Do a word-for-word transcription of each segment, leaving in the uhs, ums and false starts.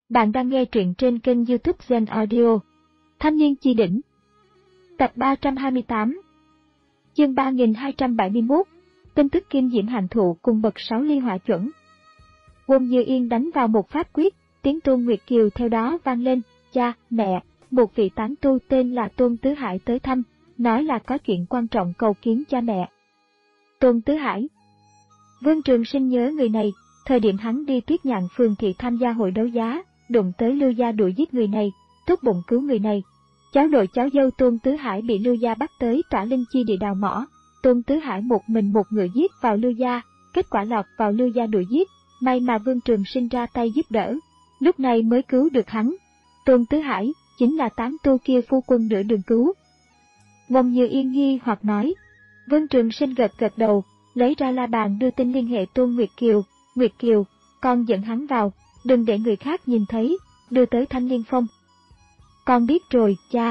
Bạn đang nghe truyện trên kênh YouTube Zen Audio. Thanh niên chi đỉnh. Tập ba trăm hai mươi tám. Chương ba nghìn hai trăm bảy mươi mốt. Tin tức Kim Diễm Hạnh thụ cùng bậc sáu ly hỏa chuẩn. Quân Như Yên đánh vào một pháp quyết, tiếng Tôn Nguyệt Kiều theo đó vang lên. Cha, mẹ, một vị tán tu tên là Tôn Tứ Hải tới thăm, nói là có chuyện quan trọng cầu kiến cha mẹ. Tôn Tứ Hải. Vương Trường Sinh nhớ người này, thời điểm hắn đi Tuyết Nhạn Phường thị tham gia hội đấu giá, đụng tới Lưu Gia đuổi giết người này, tốt bụng cứu người này. Cháu nội cháu dâu Tôn Tứ Hải bị Lưu Gia bắt tới Tỏa Linh Chi địa đào mỏ, Tôn Tứ Hải một mình một người giết vào Lưu Gia, kết quả lọt vào Lưu Gia đuổi giết, may mà Vương Trường Sinh ra tay giúp đỡ, lúc này mới cứu được hắn. Tôn Tứ Hải chính là tán tu kia phu quân nửa đường cứu. Ngông Như Yên nghi hoặc nói. Vương Trường Sinh gật gật đầu, lấy ra la bàn đưa tin liên hệ Tôn Nguyệt Kiều. Nguyệt Kiều, con dẫn hắn vào, đừng để người khác nhìn thấy, đưa tới Thanh Liên Phong. Con biết rồi, cha.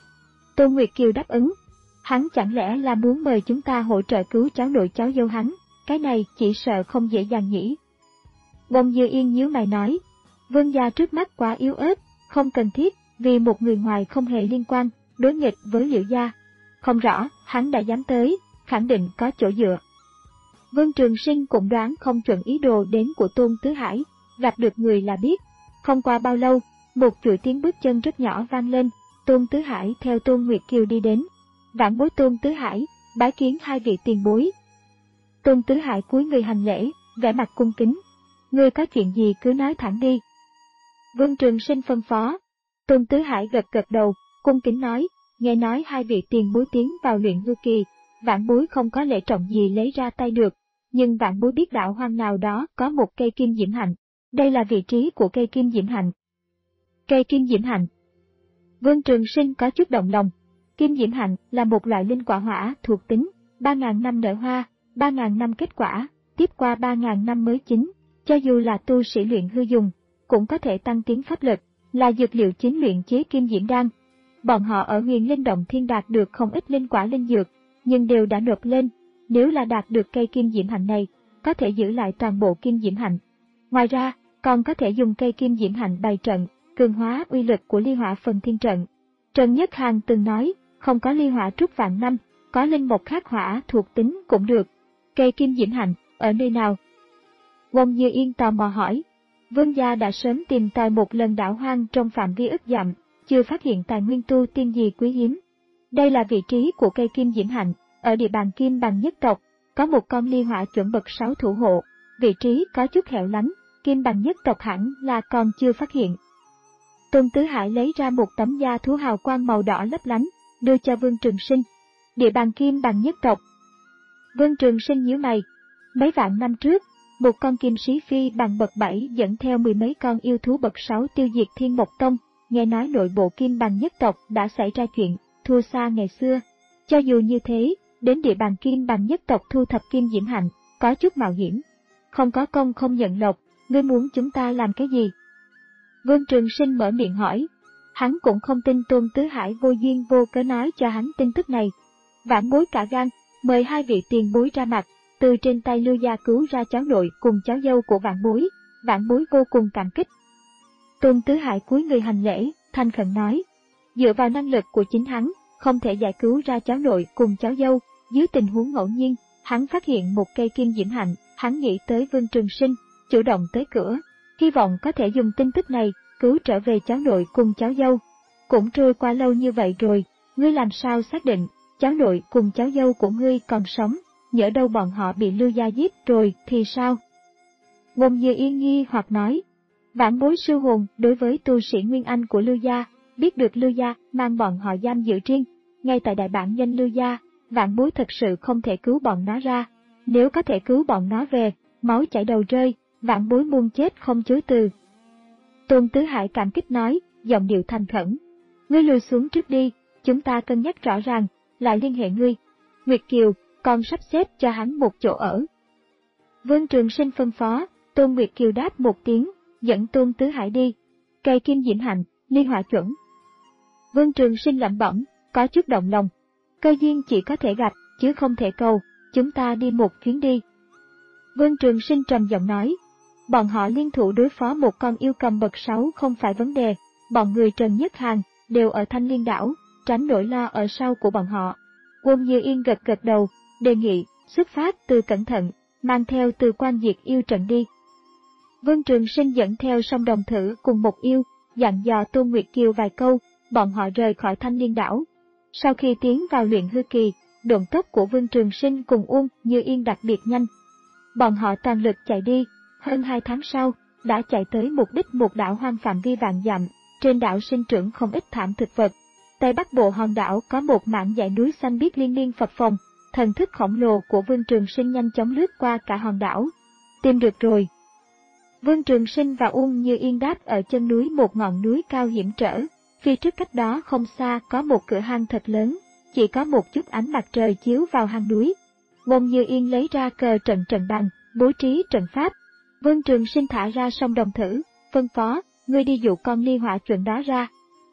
Tôn Nguyệt Kiều đáp ứng. Hắn chẳng lẽ là muốn mời chúng ta hỗ trợ cứu cháu nội cháu dâu hắn, cái này chỉ sợ không dễ dàng nhỉ. Ngông Như Yên nhíu mày nói. Vương gia trước mắt quá yếu ớt, không cần thiết, vì một người ngoài không hề liên quan, đối nghịch với Liễu gia. Không rõ, hắn đã dám tới, khẳng định có chỗ dựa. Vương Trường Sinh cũng đoán không chuẩn ý đồ đến của Tôn Tứ Hải, gặp được người là biết. Không qua bao lâu, một chuỗi tiếng bước chân rất nhỏ vang lên, Tôn Tứ Hải theo Tôn Nguyệt Kiều đi đến. Vãn bối Tôn Tứ Hải, bái kiến hai vị tiền bối. Tôn Tứ Hải cúi người hành lễ, vẻ mặt cung kính. Ngươi có chuyện gì cứ nói thẳng đi. Vương Trường Sinh phân phó. Tôn Tứ Hải gật gật đầu, cung kính nói, nghe nói hai vị tiền bối tiến vào luyện hư kỳ, vãn bối không có lễ trọng gì lấy ra tay được, nhưng vãn bối biết đạo hoang nào đó có một cây kim diễm hạnh, đây là vị trí của cây kim diễm hạnh. Cây kim diễm hạnh. Vương Trường Sinh có chút động lòng. Kim diễm hạnh là một loại linh quả hỏa thuộc tính, ba ngàn năm nở hoa, ba ngàn năm kết quả, tiếp qua ba ngàn năm mới chín, cho dù là tu sĩ luyện hư dùng, cũng có thể tăng tiến pháp lực, là dược liệu chính luyện chế kim diễm đan. Bọn họ ở Huyền Linh Động Thiên đạt được không ít linh quả linh dược, nhưng đều đã nộp lên, nếu là đạt được cây kim diễm hạnh này, có thể giữ lại toàn bộ kim diễm hạnh. Ngoài ra, còn có thể dùng cây kim diễm hạnh bày trận, cường hóa uy lực của ly hỏa phần thiên trận. Trần Nhất Hàn từng nói, không có ly hỏa trúc vạn năm, có linh mộc khắc hỏa thuộc tính cũng được. Cây kim diễm hạnh, ở nơi nào? Ngông Như Yên tò mò hỏi. Vương gia đã sớm tìm tòi một lần đảo hoang trong phạm vi ức dặm, chưa phát hiện tài nguyên tu tiên gì quý hiếm. Đây là vị trí của cây kim diễm hạnh, ở địa bàn Kim Bằng nhất tộc, có một con ly hỏa chuẩn bậc sáu thủ hộ, vị trí có chút hẻo lánh, Kim Bằng nhất tộc hẳn là còn chưa phát hiện. Tôn Tứ Hải lấy ra một tấm da thú hào quang màu đỏ lấp lánh, đưa cho Vương Trường Sinh. Địa bàn Kim Bằng nhất tộc. Vương Trường Sinh nhíu mày. Mấy vạn năm trước, một con kim sĩ phi bằng bậc bảy dẫn theo mười mấy con yêu thú bậc sáu tiêu diệt Thiên Mộc Tông, nghe nói nội bộ Kim Bằng nhất tộc đã xảy ra chuyện, thua xa ngày xưa. Cho dù như thế, đến địa bàn Kim Bằng nhất tộc thu thập kim diễm hạnh, có chút mạo hiểm. Không có công không nhận lộc, ngươi muốn chúng ta làm cái gì? Vương Trường Sinh mở miệng hỏi. Hắn cũng không tin Tôn Tứ Hải vô duyên vô cớ nói cho hắn tin tức này. Vãn bối cả gan, mời hai vị tiền bối ra mặt, từ trên tay Lưu Gia cứu ra cháu nội cùng cháu dâu của vãn bối, vãn bối vô cùng cảm kích. Tôn Tứ Hải cúi người hành lễ, thành khẩn nói. Dựa vào năng lực của chính hắn, không thể giải cứu ra cháu nội cùng cháu dâu, dưới tình huống ngẫu nhiên, hắn phát hiện một cây kim diễm hạnh, hắn nghĩ tới Vương Trường Sinh, chủ động tới cửa, hy vọng có thể dùng tin tức này, cứu trở về cháu nội cùng cháu dâu. Cũng trôi qua lâu như vậy rồi, ngươi làm sao xác định, cháu nội cùng cháu dâu của ngươi còn sống, nhỡ đâu bọn họ bị Lưu Gia giết rồi thì sao? Ngông Như Yên nghi hoặc nói. Vãn bối sư hồn đối với tu sĩ Nguyên Anh của Lưu Gia, biết được Lưu Gia mang bọn họ giam giữ riêng, ngay tại đại bản doanh Lưu Gia, vãn bối thật sự không thể cứu bọn nó ra. Nếu có thể cứu bọn nó về, máu chảy đầu rơi, vãn bối muôn chết không chối từ. Tôn Tứ Hải cảm kích nói, giọng điệu thành khẩn. Ngươi lùi xuống trước đi, chúng ta cân nhắc rõ ràng, lại liên hệ ngươi. Nguyệt Kiều, con sắp xếp cho hắn một chỗ ở. Vương Trường Sinh phân phó, Tôn Nguyệt Kiều đáp một tiếng, dẫn Tôn Tứ Hải đi. Cây kim diễm hạnh, ly hỏa chuẩn. Vương Trường Sinh lẩm bẩm, có chút động lòng. Cơ duyên chỉ có thể gặp, chứ không thể cầu, chúng ta đi một chuyến đi. Vương Trường Sinh trầm giọng nói. Bọn họ liên thủ đối phó một con yêu cầm bậc sáu không phải vấn đề, bọn người Trần Nhất Hàn đều ở Thanh Liên đảo, tránh nỗi lo ở sau của bọn họ. Uông Như Yên gật gật đầu, đề nghị, xuất phát từ cẩn thận, mang theo Từ Quan diệt yêu trận đi. Vương Trường Sinh dẫn theo Song Đồng Thử cùng một yêu, dặn dò Tôn Nguyệt Kiều vài câu, bọn họ rời khỏi Thanh Liên đảo. Sau khi tiến vào luyện hư kỳ, độn tốc của Vương Trường Sinh cùng Uông Như Yên đặc biệt nhanh. Bọn họ toàn lực chạy đi, hơn hai tháng sau, đã chạy tới mục đích một đảo hoang phạm vi vạn dặm, trên đảo sinh trưởng không ít thảm thực vật. Tây Bắc bộ hòn đảo có một mảng dãy núi xanh biếc liên miên phập phồng, thần thức khổng lồ của Vương Trường Sinh nhanh chóng lướt qua cả hòn đảo. Tìm được rồi. Vương Trường Sinh và Uông Như Yên đáp ở chân núi một ngọn núi cao hiểm trở, phía trước cách đó không xa có một cửa hang thật lớn, chỉ có một chút ánh mặt trời chiếu vào hang núi. Uông Như Yên lấy ra cờ trận trận bàn, bố trí trận pháp. Vương Trường Sinh thả ra Song Đồng Thử, phân phó, ngươi đi dụ con ly hỏa chuẩn đó ra.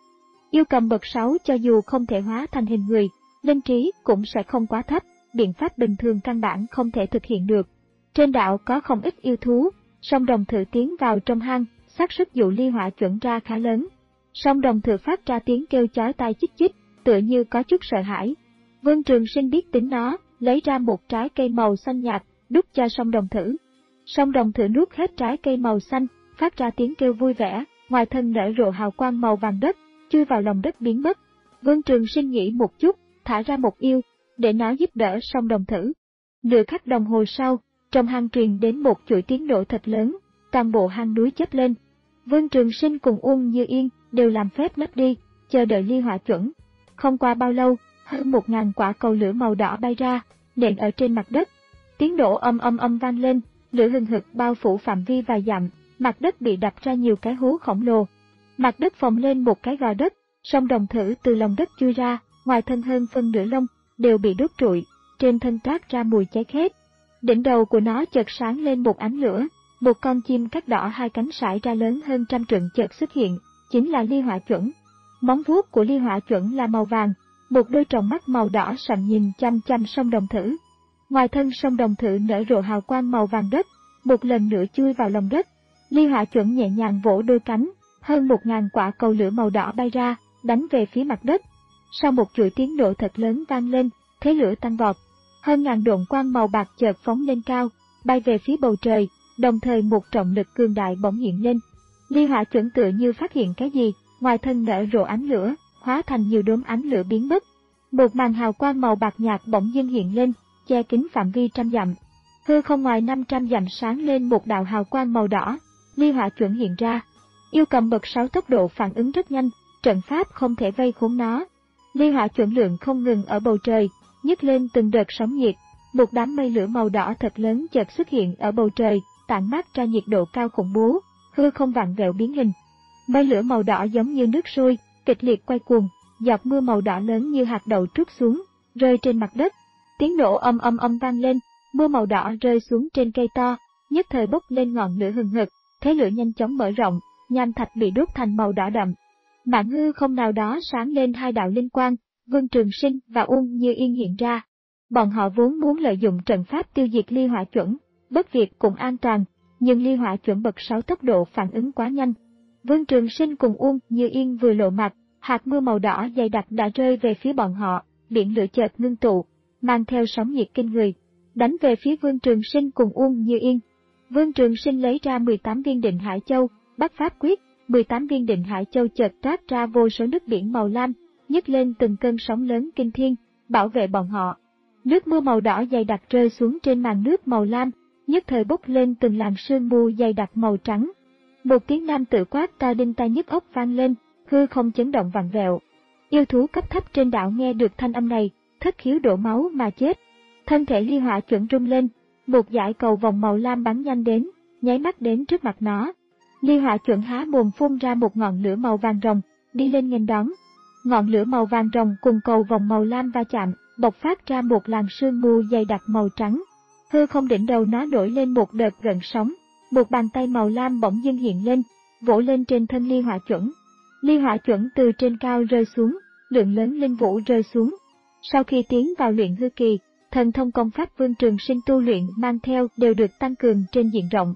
Yêu cầm bậc sáu cho dù không thể hóa thành hình người, linh trí cũng sẽ không quá thấp, biện pháp bình thường căn bản không thể thực hiện được. Trên đảo có không ít yêu thú, Song Đồng Thử tiến vào trong hang, xác suất dụ ly hỏa chuẩn ra khá lớn. Song Đồng Thử phát ra tiếng kêu chói tai chích chích, tựa như có chút sợ hãi. Vương Trường Sinh biết tính nó, lấy ra một trái cây màu xanh nhạt, đút cho Song Đồng Thử. Song Đồng Thử nuốt hết trái cây màu xanh, phát ra tiếng kêu vui vẻ, ngoài thân nở rộ hào quang màu vàng đất, chui vào lòng đất biến mất. Vương Trường Sinh nghĩ một chút, thả ra một yêu, để nó giúp đỡ Song Đồng Thử. Nửa khắc đồng hồ sau, trong hang truyền đến một chuỗi tiếng nổ thật lớn, toàn bộ hang núi chớp lên. Vương Trường Sinh cùng Uông Như Yên đều làm phép lấp đi, chờ đợi ly hỏa chuẩn. Không qua bao lâu, hơn một ngàn quả cầu lửa màu đỏ bay ra, nện ở trên mặt đất. Tiếng nổ âm âm âm vang lên, lửa hừng hực bao phủ phạm vi vài dặm, mặt đất bị đập ra nhiều cái hố khổng lồ. Mặt đất phồng lên một cái gò đất, Song Đồng Thử từ lòng đất chui ra, ngoài thân hơn phân nửa lông đều bị đốt trụi, trên thân toát ra mùi cháy khét. Đỉnh đầu của nó chợt sáng lên một ánh lửa, một con chim cắt đỏ hai cánh sải ra lớn hơn trăm trượng chợt xuất hiện, chính là ly hỏa chuẩn. Móng vuốt của ly hỏa chuẩn là màu vàng, một đôi tròng mắt màu đỏ sậm nhìn chăm chăm Song Đồng Thử. Ngoài thân Song Đồng Thử nở rộ hào quang màu vàng đất, một lần nữa chui vào lòng đất. Ly hỏa chuẩn nhẹ nhàng vỗ đôi cánh, hơn một ngàn quả cầu lửa màu đỏ bay ra, đánh về phía mặt đất. Sau một chuỗi tiếng nổ thật lớn vang lên, thế lửa tăng vọt. Hơn ngàn độn quang màu bạc chợt phóng lên cao, bay về phía bầu trời, đồng thời một trọng lực cường đại bỗng hiện lên. Ly hỏa chuẩn tựa như phát hiện cái gì, ngoài thân nở rộ ánh lửa, hóa thành nhiều đốm ánh lửa biến mất. Một màn hào quang màu bạc nhạt bỗng dưng hiện lên, che kín phạm vi trăm dặm. Hư không ngoài năm trăm dặm sáng lên một đạo hào quang màu đỏ, ly hỏa chuẩn hiện ra. Yêu cầm bậc sáu tốc độ phản ứng rất nhanh, trận pháp không thể vây khốn nó. Ly hỏa chuẩn lượng không ngừng ở bầu trời, nhấc lên từng đợt sóng nhiệt. Một đám mây lửa màu đỏ thật lớn chợt xuất hiện ở bầu trời, tản mát ra nhiệt độ cao khủng bố, hư không vặn vẹo biến hình. Mây lửa màu đỏ giống như nước sôi, kịch liệt quay cuồng, giọt mưa màu đỏ lớn như hạt đậu trút xuống, rơi trên mặt đất. Tiếng nổ âm âm âm vang lên, mưa màu đỏ rơi xuống trên cây to, nhất thời bốc lên ngọn lửa hừng hực, thế lửa nhanh chóng mở rộng, nham thạch bị đốt thành màu đỏ đậm. Mảng hư không nào đó sáng lên hai đạo linh quang, Vương Trường Sinh và Uông Như Yên hiện ra. Bọn họ vốn muốn lợi dụng trận pháp tiêu diệt ly hỏa chuẩn, bất việc cũng an toàn, nhưng ly hỏa chuẩn bậc sáu tốc độ phản ứng quá nhanh. Vương Trường Sinh cùng Uông Như Yên vừa lộ mặt, hạt mưa màu đỏ dày đặc đã rơi về phía bọn họ, biển lửa chợt ngưng tụ, mang theo sóng nhiệt kinh người, đánh về phía Vương Trường Sinh cùng Uông Như Yên. Vương Trường Sinh lấy ra mười tám viên định hải châu, bắt pháp quyết, mười tám viên định hải châu chợt toát ra vô số nước biển màu lam, nhấc lên từng cơn sóng lớn kinh thiên, bảo vệ bọn họ. Nước mưa màu đỏ dày đặc rơi xuống trên màn nước màu lam, nhất thời bốc lên từng làn sương mù dày đặc màu trắng. Một tiếng nam tử quát to đinh tai nhức óc vang lên, hư không chấn động vặn vẹo. Yêu thú cấp thấp trên đảo nghe được thanh âm này, thất khiếu đổ máu mà chết. Thân thể ly hỏa chuẩn rung lên, một dải cầu vòng màu lam bắn nhanh đến, nháy mắt đến trước mặt nó. Ly hỏa chuẩn há mồm phun ra một ngọn lửa màu vàng rồng, đi lên nghênh đón. Ngọn lửa màu vàng rồng cùng cầu vòng màu lam va chạm, bộc phát ra một làn sương mù dày đặc màu trắng. Hư không đỉnh đầu nó nổi lên một đợt gợn sóng, một bàn tay màu lam bỗng dưng hiện lên, vỗ lên trên thân ly hỏa chuẩn. Ly hỏa chuẩn từ trên cao rơi xuống, lượng lớn linh vũ rơi xuống. Sau khi tiến vào luyện hư kỳ, thần thông công pháp Vương Trường Sinh tu luyện mang theo đều được tăng cường trên diện rộng.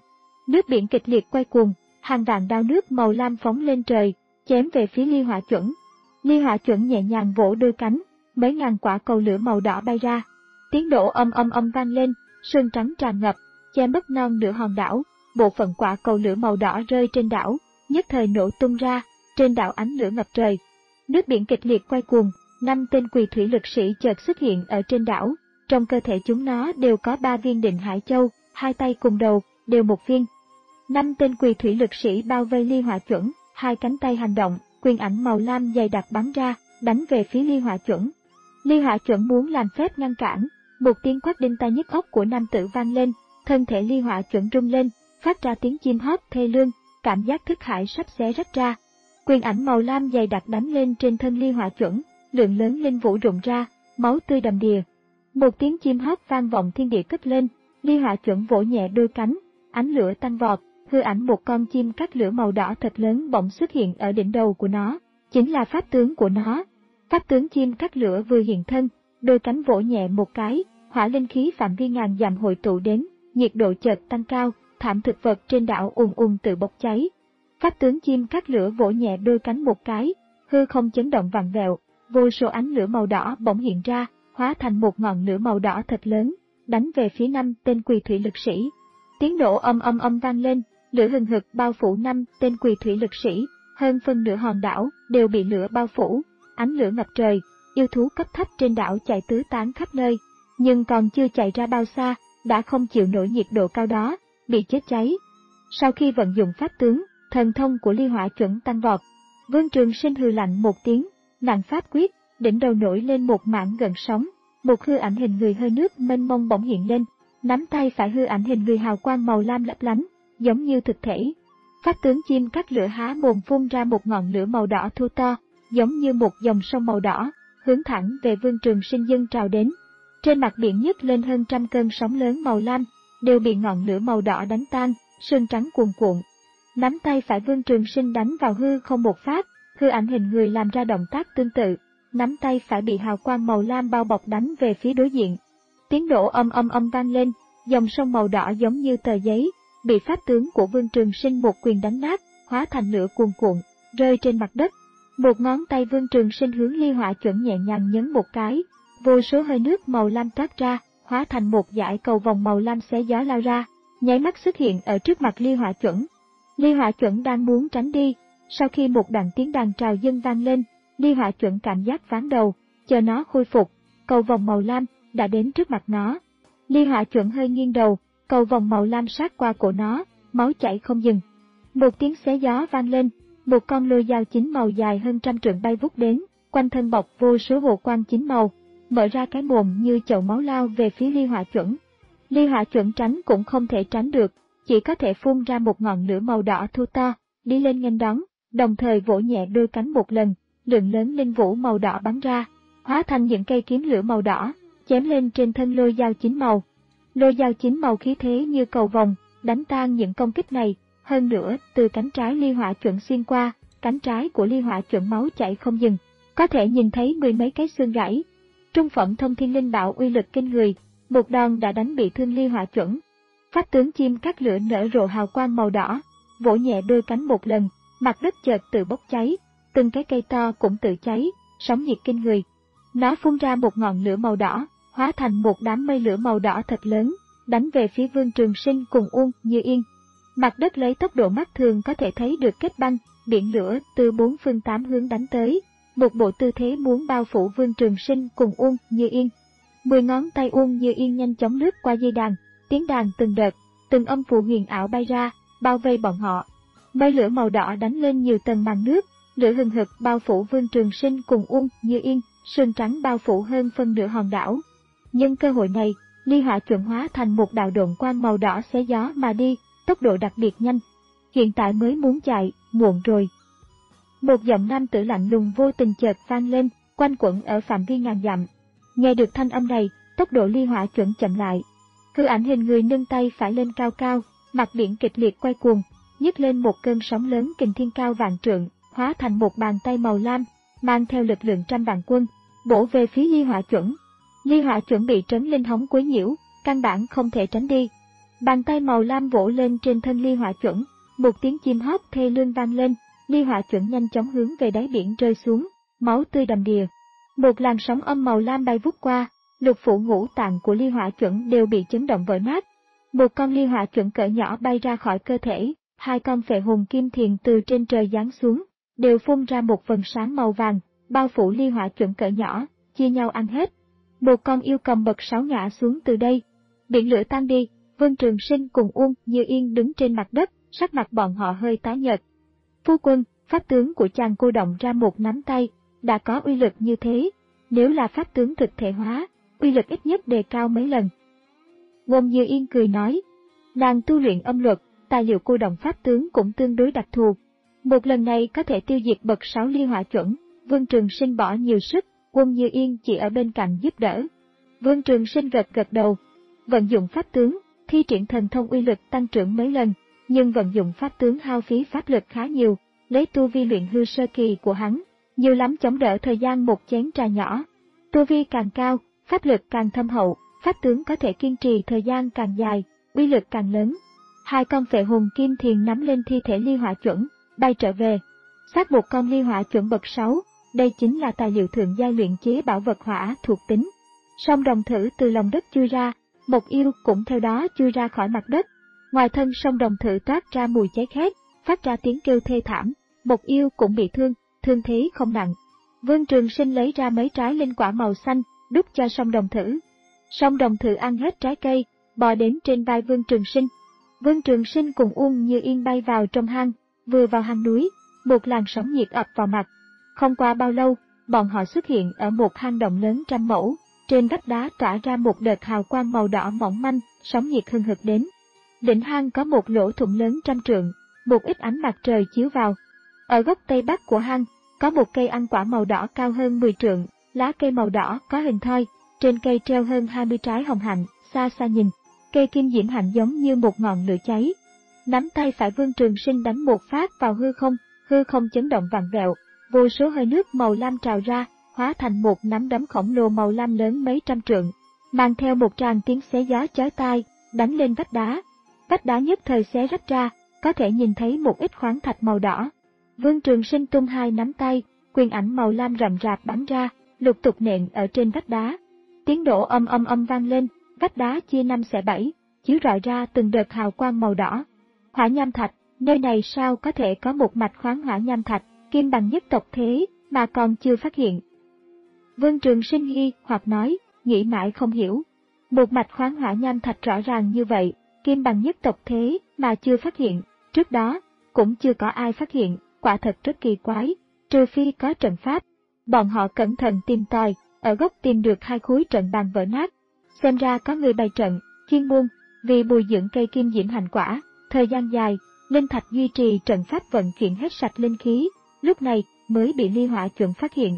Nước biển kịch liệt quay cuồng, hàng vạn đao nước màu lam phóng lên trời, chém về phía Ly Hỏa Chuẩn. Ly Hỏa Chuẩn nhẹ nhàng vỗ đôi cánh, mấy ngàn quả cầu lửa màu đỏ bay ra. Tiếng nổ âm âm âm vang lên, sương trắng tràn ngập, che mất non nửa hòn đảo. Bộ phận quả cầu lửa màu đỏ rơi trên đảo, nhất thời nổ tung ra, trên đảo ánh lửa ngập trời. Nước biển kịch liệt quay cuồng, năm tên quỳ thủy lực sĩ chợt xuất hiện ở trên đảo. Trong cơ thể chúng nó đều có ba viên định hải châu, hai tay cùng đầu, đều một viên. Năm tên quỳ thủy lực sĩ bao vây Ly Hỏa Chuẩn, hai cánh tay hành động, quyền ảnh màu lam dày đặc bắn ra, đánh về phía Ly Hỏa Chuẩn. Ly Hỏa Chuẩn muốn làm phép ngăn cản, một tiếng quát đinh tai nhức óc của nam tử vang lên, thân thể Ly Hỏa Chuẩn rung lên, phát ra tiếng chim hót thê lương, cảm giác thức hải sắp xé rách ra. Quyền ảnh màu lam dày đặc đánh lên trên thân Ly Hỏa Chuẩn, lượng lớn linh vũ rụng ra, máu tươi đầm đìa. Một tiếng chim hót vang vọng thiên địa cất lên, Ly Hỏa Chuẩn vỗ nhẹ đôi cánh, ánh lửa tăng vọt, hư ảnh một con chim cắt lửa màu đỏ thật lớn bỗng xuất hiện ở đỉnh đầu của nó, chính là pháp tướng của nó. Pháp tướng chim cắt lửa vừa hiện thân, đôi cánh vỗ nhẹ một cái, hỏa linh khí phạm vi ngàn dặm hội tụ đến, nhiệt độ chợt tăng cao, thảm thực vật trên đảo ùn ùn tự bốc cháy. Pháp tướng chim cắt lửa vỗ nhẹ đôi cánh một cái, hư không chấn động vặn vẹo, vô số ánh lửa màu đỏ bỗng hiện ra, hóa thành một ngọn lửa màu đỏ thật lớn, đánh về phía năm tên quỳ thủy lực sĩ. Tiếng nổ âm âm âm vang lên, lửa hừng hực bao phủ năm tên quỳ thủy lực sĩ, hơn phân nửa hòn đảo đều bị lửa bao phủ, ánh lửa ngập trời, yêu thú cấp thấp trên đảo chạy tứ tán khắp nơi, nhưng còn chưa chạy ra bao xa, đã không chịu nổi nhiệt độ cao đó, bị chết cháy. Sau khi vận dụng pháp tướng, thần thông của Ly Hỏa Chuẩn tăng vọt, Vương Trường Sinh hừ lạnh một tiếng, nặng pháp quyết, đỉnh đầu nổi lên một mảng gợn sóng, một hư ảnh hình người hơi nước mênh mông bỗng hiện lên, nắm tay phải hư ảnh hình người hào quang màu lam lấp lánh, giống như thực thể. Pháp tướng chim cắt lửa há mồm phun ra một ngọn lửa màu đỏ thu to, giống như một dòng sông màu đỏ, hướng thẳng về Vương Trường Sinh dâng trào đến. Trên mặt biển nhấc lên hơn trăm cơn sóng lớn màu lam, đều bị ngọn lửa màu đỏ đánh tan, sương trắng cuồn cuộn. Nắm tay phải Vương Trường Sinh đánh vào hư không một phát, hư ảnh hình người làm ra động tác tương tự, nắm tay phải bị hào quang màu lam bao bọc đánh về phía đối diện. Tiếng nổ âm âm âm vang lên, dòng sông màu đỏ giống như tờ giấy, bị pháp tướng của Vương Trường Sinh một quyền đánh nát, hóa thành lửa cuồn cuộn, rơi trên mặt đất. Một ngón tay Vương Trường Sinh hướng Ly Hỏa Chuẩn nhẹ nhàng nhấn một cái, vô số hơi nước màu lam toát ra, hóa thành một dải cầu vòng màu lam xé gió lao ra, nháy mắt xuất hiện ở trước mặt Ly Hỏa Chuẩn. Ly Hỏa Chuẩn đang muốn tránh đi, sau khi một đoạn tiếng đàn trào dâng vang lên, Ly Hỏa Chuẩn cảm giác ván đầu, chờ nó khôi phục, cầu vòng màu lam đã đến trước mặt nó. Ly Hỏa Chuẩn hơi nghiêng đầu, cầu vòng màu lam sát qua cổ nó, máu chảy không dừng. Một tiếng xé gió vang lên, một con lôi dao chín màu dài hơn trăm trượng bay vút đến, quanh thân bọc vô số hồ quang chín màu, mở ra cái mồm như chậu máu lao về phía Ly Hỏa Chuẩn. Ly Hỏa Chuẩn tránh cũng không thể tránh được, chỉ có thể phun ra một ngọn lửa màu đỏ thu to, đi lên nghênh đón, đồng thời vỗ nhẹ đôi cánh một lần, lượng lớn linh vũ màu đỏ bắn ra, hóa thành những cây kiếm lửa màu đỏ, chém lên trên thân lôi dao chín màu. Lôi dao chín màu khí thế như cầu vồng, đánh tan những công kích này, hơn nữa từ cánh trái Ly Hỏa Chuẩn xuyên qua, cánh trái của Ly Hỏa Chuẩn máu chảy không dừng, có thể nhìn thấy mười mấy cái xương gãy. Trung phẩm thông thiên linh bảo uy lực kinh người, một đòn đã đánh bị thương Ly Hỏa Chuẩn. Pháp tướng chim cắt lửa nở rộ hào quang màu đỏ, vỗ nhẹ đôi cánh một lần, mặt đất chợt tự bốc cháy, từng cái cây to cũng tự cháy, sóng nhiệt kinh người. Nó phun ra một ngọn lửa màu đỏ, hóa thành một đám mây lửa màu đỏ thật lớn, đánh về phía Vương Trường Sinh cùng Uông Như Yên. Mặt đất lấy tốc độ mắt thường có thể thấy được kết băng, biển lửa từ bốn phương tám hướng đánh tới, một bộ tư thế muốn bao phủ Vương Trường Sinh cùng Uông Như Yên. Mười ngón tay Uông Như Yên nhanh chóng lướt qua dây đàn, tiếng đàn từng đợt, từng âm phù huyền ảo bay ra, bao vây bọn họ. Mây lửa màu đỏ đánh lên nhiều tầng màn nước, lửa hừng hực bao phủ Vương Trường Sinh cùng Uông Như Yên, sương trắng bao phủ hơn phân nửa hòn đảo. Nhân cơ hội này, Ly Hỏa Chuẩn hóa thành một đạo độn quang màu đỏ xé gió mà đi, tốc độ đặc biệt nhanh. Hiện tại mới muốn chạy, muộn rồi. Một giọng nam tử lạnh lùng vô tình chợt vang lên, quanh quẩn ở phạm vi ngàn dặm. Nghe được thanh âm này, tốc độ Ly Hỏa Chuẩn chậm lại. Hư ảnh hình người nâng tay phải lên cao cao, mặt biển kịch liệt quay cuồng, nhấc lên một cơn sóng lớn kình thiên cao vạn trượng, hóa thành một bàn tay màu lam, mang theo lực lượng trăm vạn quân, bổ về phía Ly Hỏa Chuẩn. Ly Hỏa Chuẩn bị trấn linh hống quấy nhiễu, căn bản không thể tránh đi. Bàn tay màu lam vỗ lên trên thân ly hỏa chuẩn, một tiếng chim hót thê lương vang lên, ly hỏa chuẩn nhanh chóng hướng về đáy biển rơi xuống, máu tươi đầm đìa. Một làn sóng âm màu lam bay vút qua, lục phủ ngũ tạng của ly hỏa chuẩn đều bị chấn động vỡ nát. Một con ly hỏa chuẩn cỡ nhỏ bay ra khỏi cơ thể, hai con phệ hồn kim thiền từ trên trời giáng xuống, đều phun ra một vầng sáng màu vàng, bao phủ ly hỏa chuẩn cỡ nhỏ, chia nhau ăn hết. Một con yêu cầm bậc sáu ngã xuống từ đây. Biển lửa tan đi, Vương Trường Sinh cùng Uông Như Yên đứng trên mặt đất, sắc mặt bọn họ hơi tái nhợt. Phu quân, pháp tướng của chàng cô động ra một nắm tay, đã có uy lực như thế, nếu là pháp tướng thực thể hóa, uy lực ít nhất đề cao mấy lần. Uông Như Yên cười nói, nàng tu luyện âm luật, tài liệu cô động pháp tướng cũng tương đối đặc thù. Một lần này có thể tiêu diệt bậc sáu ly hỏa chuẩn, Vương Trường Sinh bỏ nhiều sức, Uông Như Yên chỉ ở bên cạnh giúp đỡ. Vương Trường Sinh gật gật đầu, vận dụng pháp tướng, thi triển thần thông uy lực tăng trưởng mấy lần, nhưng vận dụng pháp tướng hao phí pháp lực khá nhiều, lấy tu vi luyện hư sơ kỳ của hắn, nhiều lắm chống đỡ thời gian một chén trà nhỏ. Tu vi càng cao, pháp lực càng thâm hậu, pháp tướng có thể kiên trì thời gian càng dài, uy lực càng lớn. Hai con phệ hồn kim thiền nắm lên thi thể ly hỏa chuẩn, bay trở về. Xác một con ly hỏa chuẩn bậc sáu, đây chính là tài liệu thượng giai luyện chế bảo vật hỏa thuộc tính. Song đồng thử từ lòng đất chui ra, một yêu cũng theo đó chui ra khỏi mặt đất. Ngoài thân song đồng thử toát ra mùi cháy khét, phát ra tiếng kêu thê thảm, một yêu cũng bị thương, thương thế không nặng. Vương Trường Sinh lấy ra mấy trái linh quả màu xanh, đút cho song đồng thử. Song đồng thử ăn hết trái cây, bò đến trên vai Vương Trường Sinh. Vương Trường Sinh cùng Uông Như Yên bay vào trong hang, vừa vào hang núi, một làn sóng nhiệt ập vào mặt. Không qua bao lâu, bọn họ xuất hiện ở một hang động lớn trăm mẫu, trên vách đá tỏa ra một đợt hào quang màu đỏ mỏng manh, sóng nhiệt hừng hực đến. Đỉnh hang có một lỗ thủng lớn trăm trượng, một ít ánh mặt trời chiếu vào. Ở góc tây bắc của hang, có một cây ăn quả màu đỏ cao hơn mười trượng, lá cây màu đỏ có hình thoi, trên cây treo hơn hai mươi trái hồng hạnh, xa xa nhìn, cây kim diễm hạnh giống như một ngọn lửa cháy. Nắm tay phải Vương Trường Sinh đánh một phát vào hư không, hư không chấn động vặn vẹo, vô số hơi nước màu lam trào ra, hóa thành một nắm đấm khổng lồ màu lam lớn mấy trăm trượng, mang theo một tràng tiếng xé gió chói tai, đánh lên vách đá. Vách đá nhất thời xé rách ra, có thể nhìn thấy một ít khoáng thạch màu đỏ. Vương Trường Sinh tung hai nắm tay, quyền ảnh màu lam rậm rạp bắn ra, lục tục nện ở trên vách đá. Tiếng nổ âm âm âm vang lên, vách đá chia năm xẻ bảy, chiếu rọi ra từng đợt hào quang màu đỏ. Hỏa nham thạch, nơi này sao có thể có một mạch khoáng hỏa nham thạch, kim bằng nhất tộc thế, mà còn chưa phát hiện. Vương Trường Sinh nghi hoặc nói, nghĩ mãi không hiểu. Một mạch khoáng hỏa nham thạch rõ ràng như vậy, kim bằng nhất tộc thế mà chưa phát hiện, trước đó cũng chưa có ai phát hiện, quả thật rất kỳ quái, trừ phi có trận pháp. Bọn họ cẩn thận tìm tòi, ở góc tìm được hai khối trận bàn vỡ nát. Xem ra có người bày trận, chuyên môn, vì bồi dưỡng cây kim diễm hành quả, thời gian dài, linh thạch duy trì trận pháp vận chuyển hết sạch linh khí, lúc này mới bị ly hỏa chuẩn phát hiện.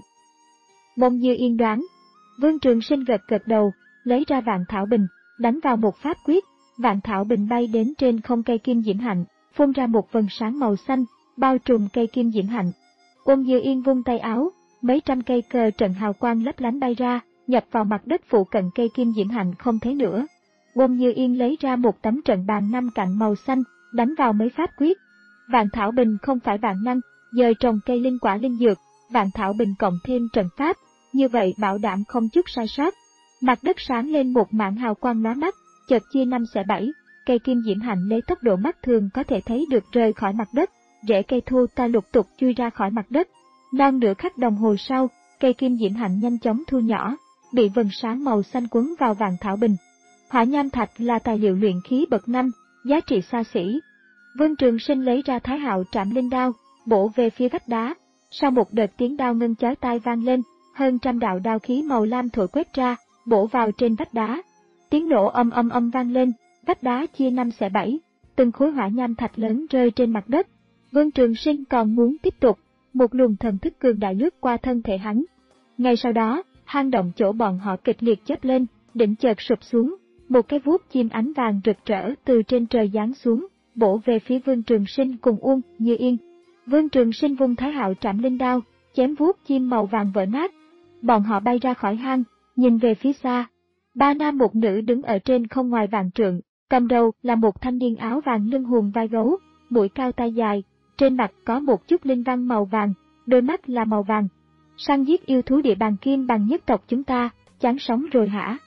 Bông Như Yên đoán, Vương Trường Sinh gật gật đầu, lấy ra vạn thảo bình, đánh vào một pháp quyết, vạn thảo bình bay đến trên không cây kim diễm hạnh, phun ra một vầng sáng màu xanh, bao trùm cây kim diễm hạnh. Bông Như Yên vung tay áo, mấy trăm cây cờ trận hào quang lấp lánh bay ra, nhập vào mặt đất phụ cận cây kim diễm hạnh không thấy nữa. Bông Như Yên lấy ra một tấm trận bàn năm cạnh màu xanh, đánh vào mấy pháp quyết. Vạn thảo bình không phải vạn năng, dời trồng cây linh quả linh dược, vạn thảo bình cộng thêm trận pháp, như vậy bảo đảm không chút sai sót. Mặt đất sáng lên một mảng hào quang lóa mắt, chợt chia năm xẻ bảy, cây kim diễm hạnh lấy tốc độ mắt thường có thể thấy được rời khỏi mặt đất, rễ cây thu ta lục tục chui ra khỏi mặt đất. Non nửa khắc đồng hồ sau, cây kim diễm hạnh nhanh chóng thu nhỏ, bị vầng sáng màu xanh quấn vào vạn thảo bình. Hỏa nham thạch là tài liệu luyện khí bậc năm, giá trị xa xỉ. Vương Trường Sinh lấy ra Thái Hạo Trảm Linh đao, bổ về phía vách đá. Sau một đợt tiếng đao ngân chói tai vang lên, hơn trăm đạo đao khí màu lam thổi quét ra, bổ vào trên vách đá. Tiếng nổ âm âm âm vang lên, vách đá chia năm xẻ bảy, từng khối hỏa nham thạch lớn rơi trên mặt đất. Vương Trường Sinh còn muốn tiếp tục, một luồng thần thức cường đại lướt qua thân thể hắn. Ngay sau đó, hang động chỗ bọn họ kịch liệt chớp lên, đỉnh chợt sụp xuống, một cái vuốt chim ánh vàng rực rỡ từ trên trời giáng xuống, bổ về phía Vương Trường Sinh cùng Uông Như Yên. Vương Trường Sinh vung Thái Hạo Trảm Linh đao, chém vuốt chim màu vàng vỡ nát. Bọn họ bay ra khỏi hang, nhìn về phía xa. Ba nam một nữ đứng ở trên không ngoài vạn trượng, Cầm đầu là một thanh niên áo vàng lưng hùm vai gấu, mũi cao tai dài, trên mặt có một chút linh văn màu vàng, đôi mắt là màu vàng. Săn giết yêu thú địa bàn kim bằng nhất tộc chúng ta, chán sống rồi hả?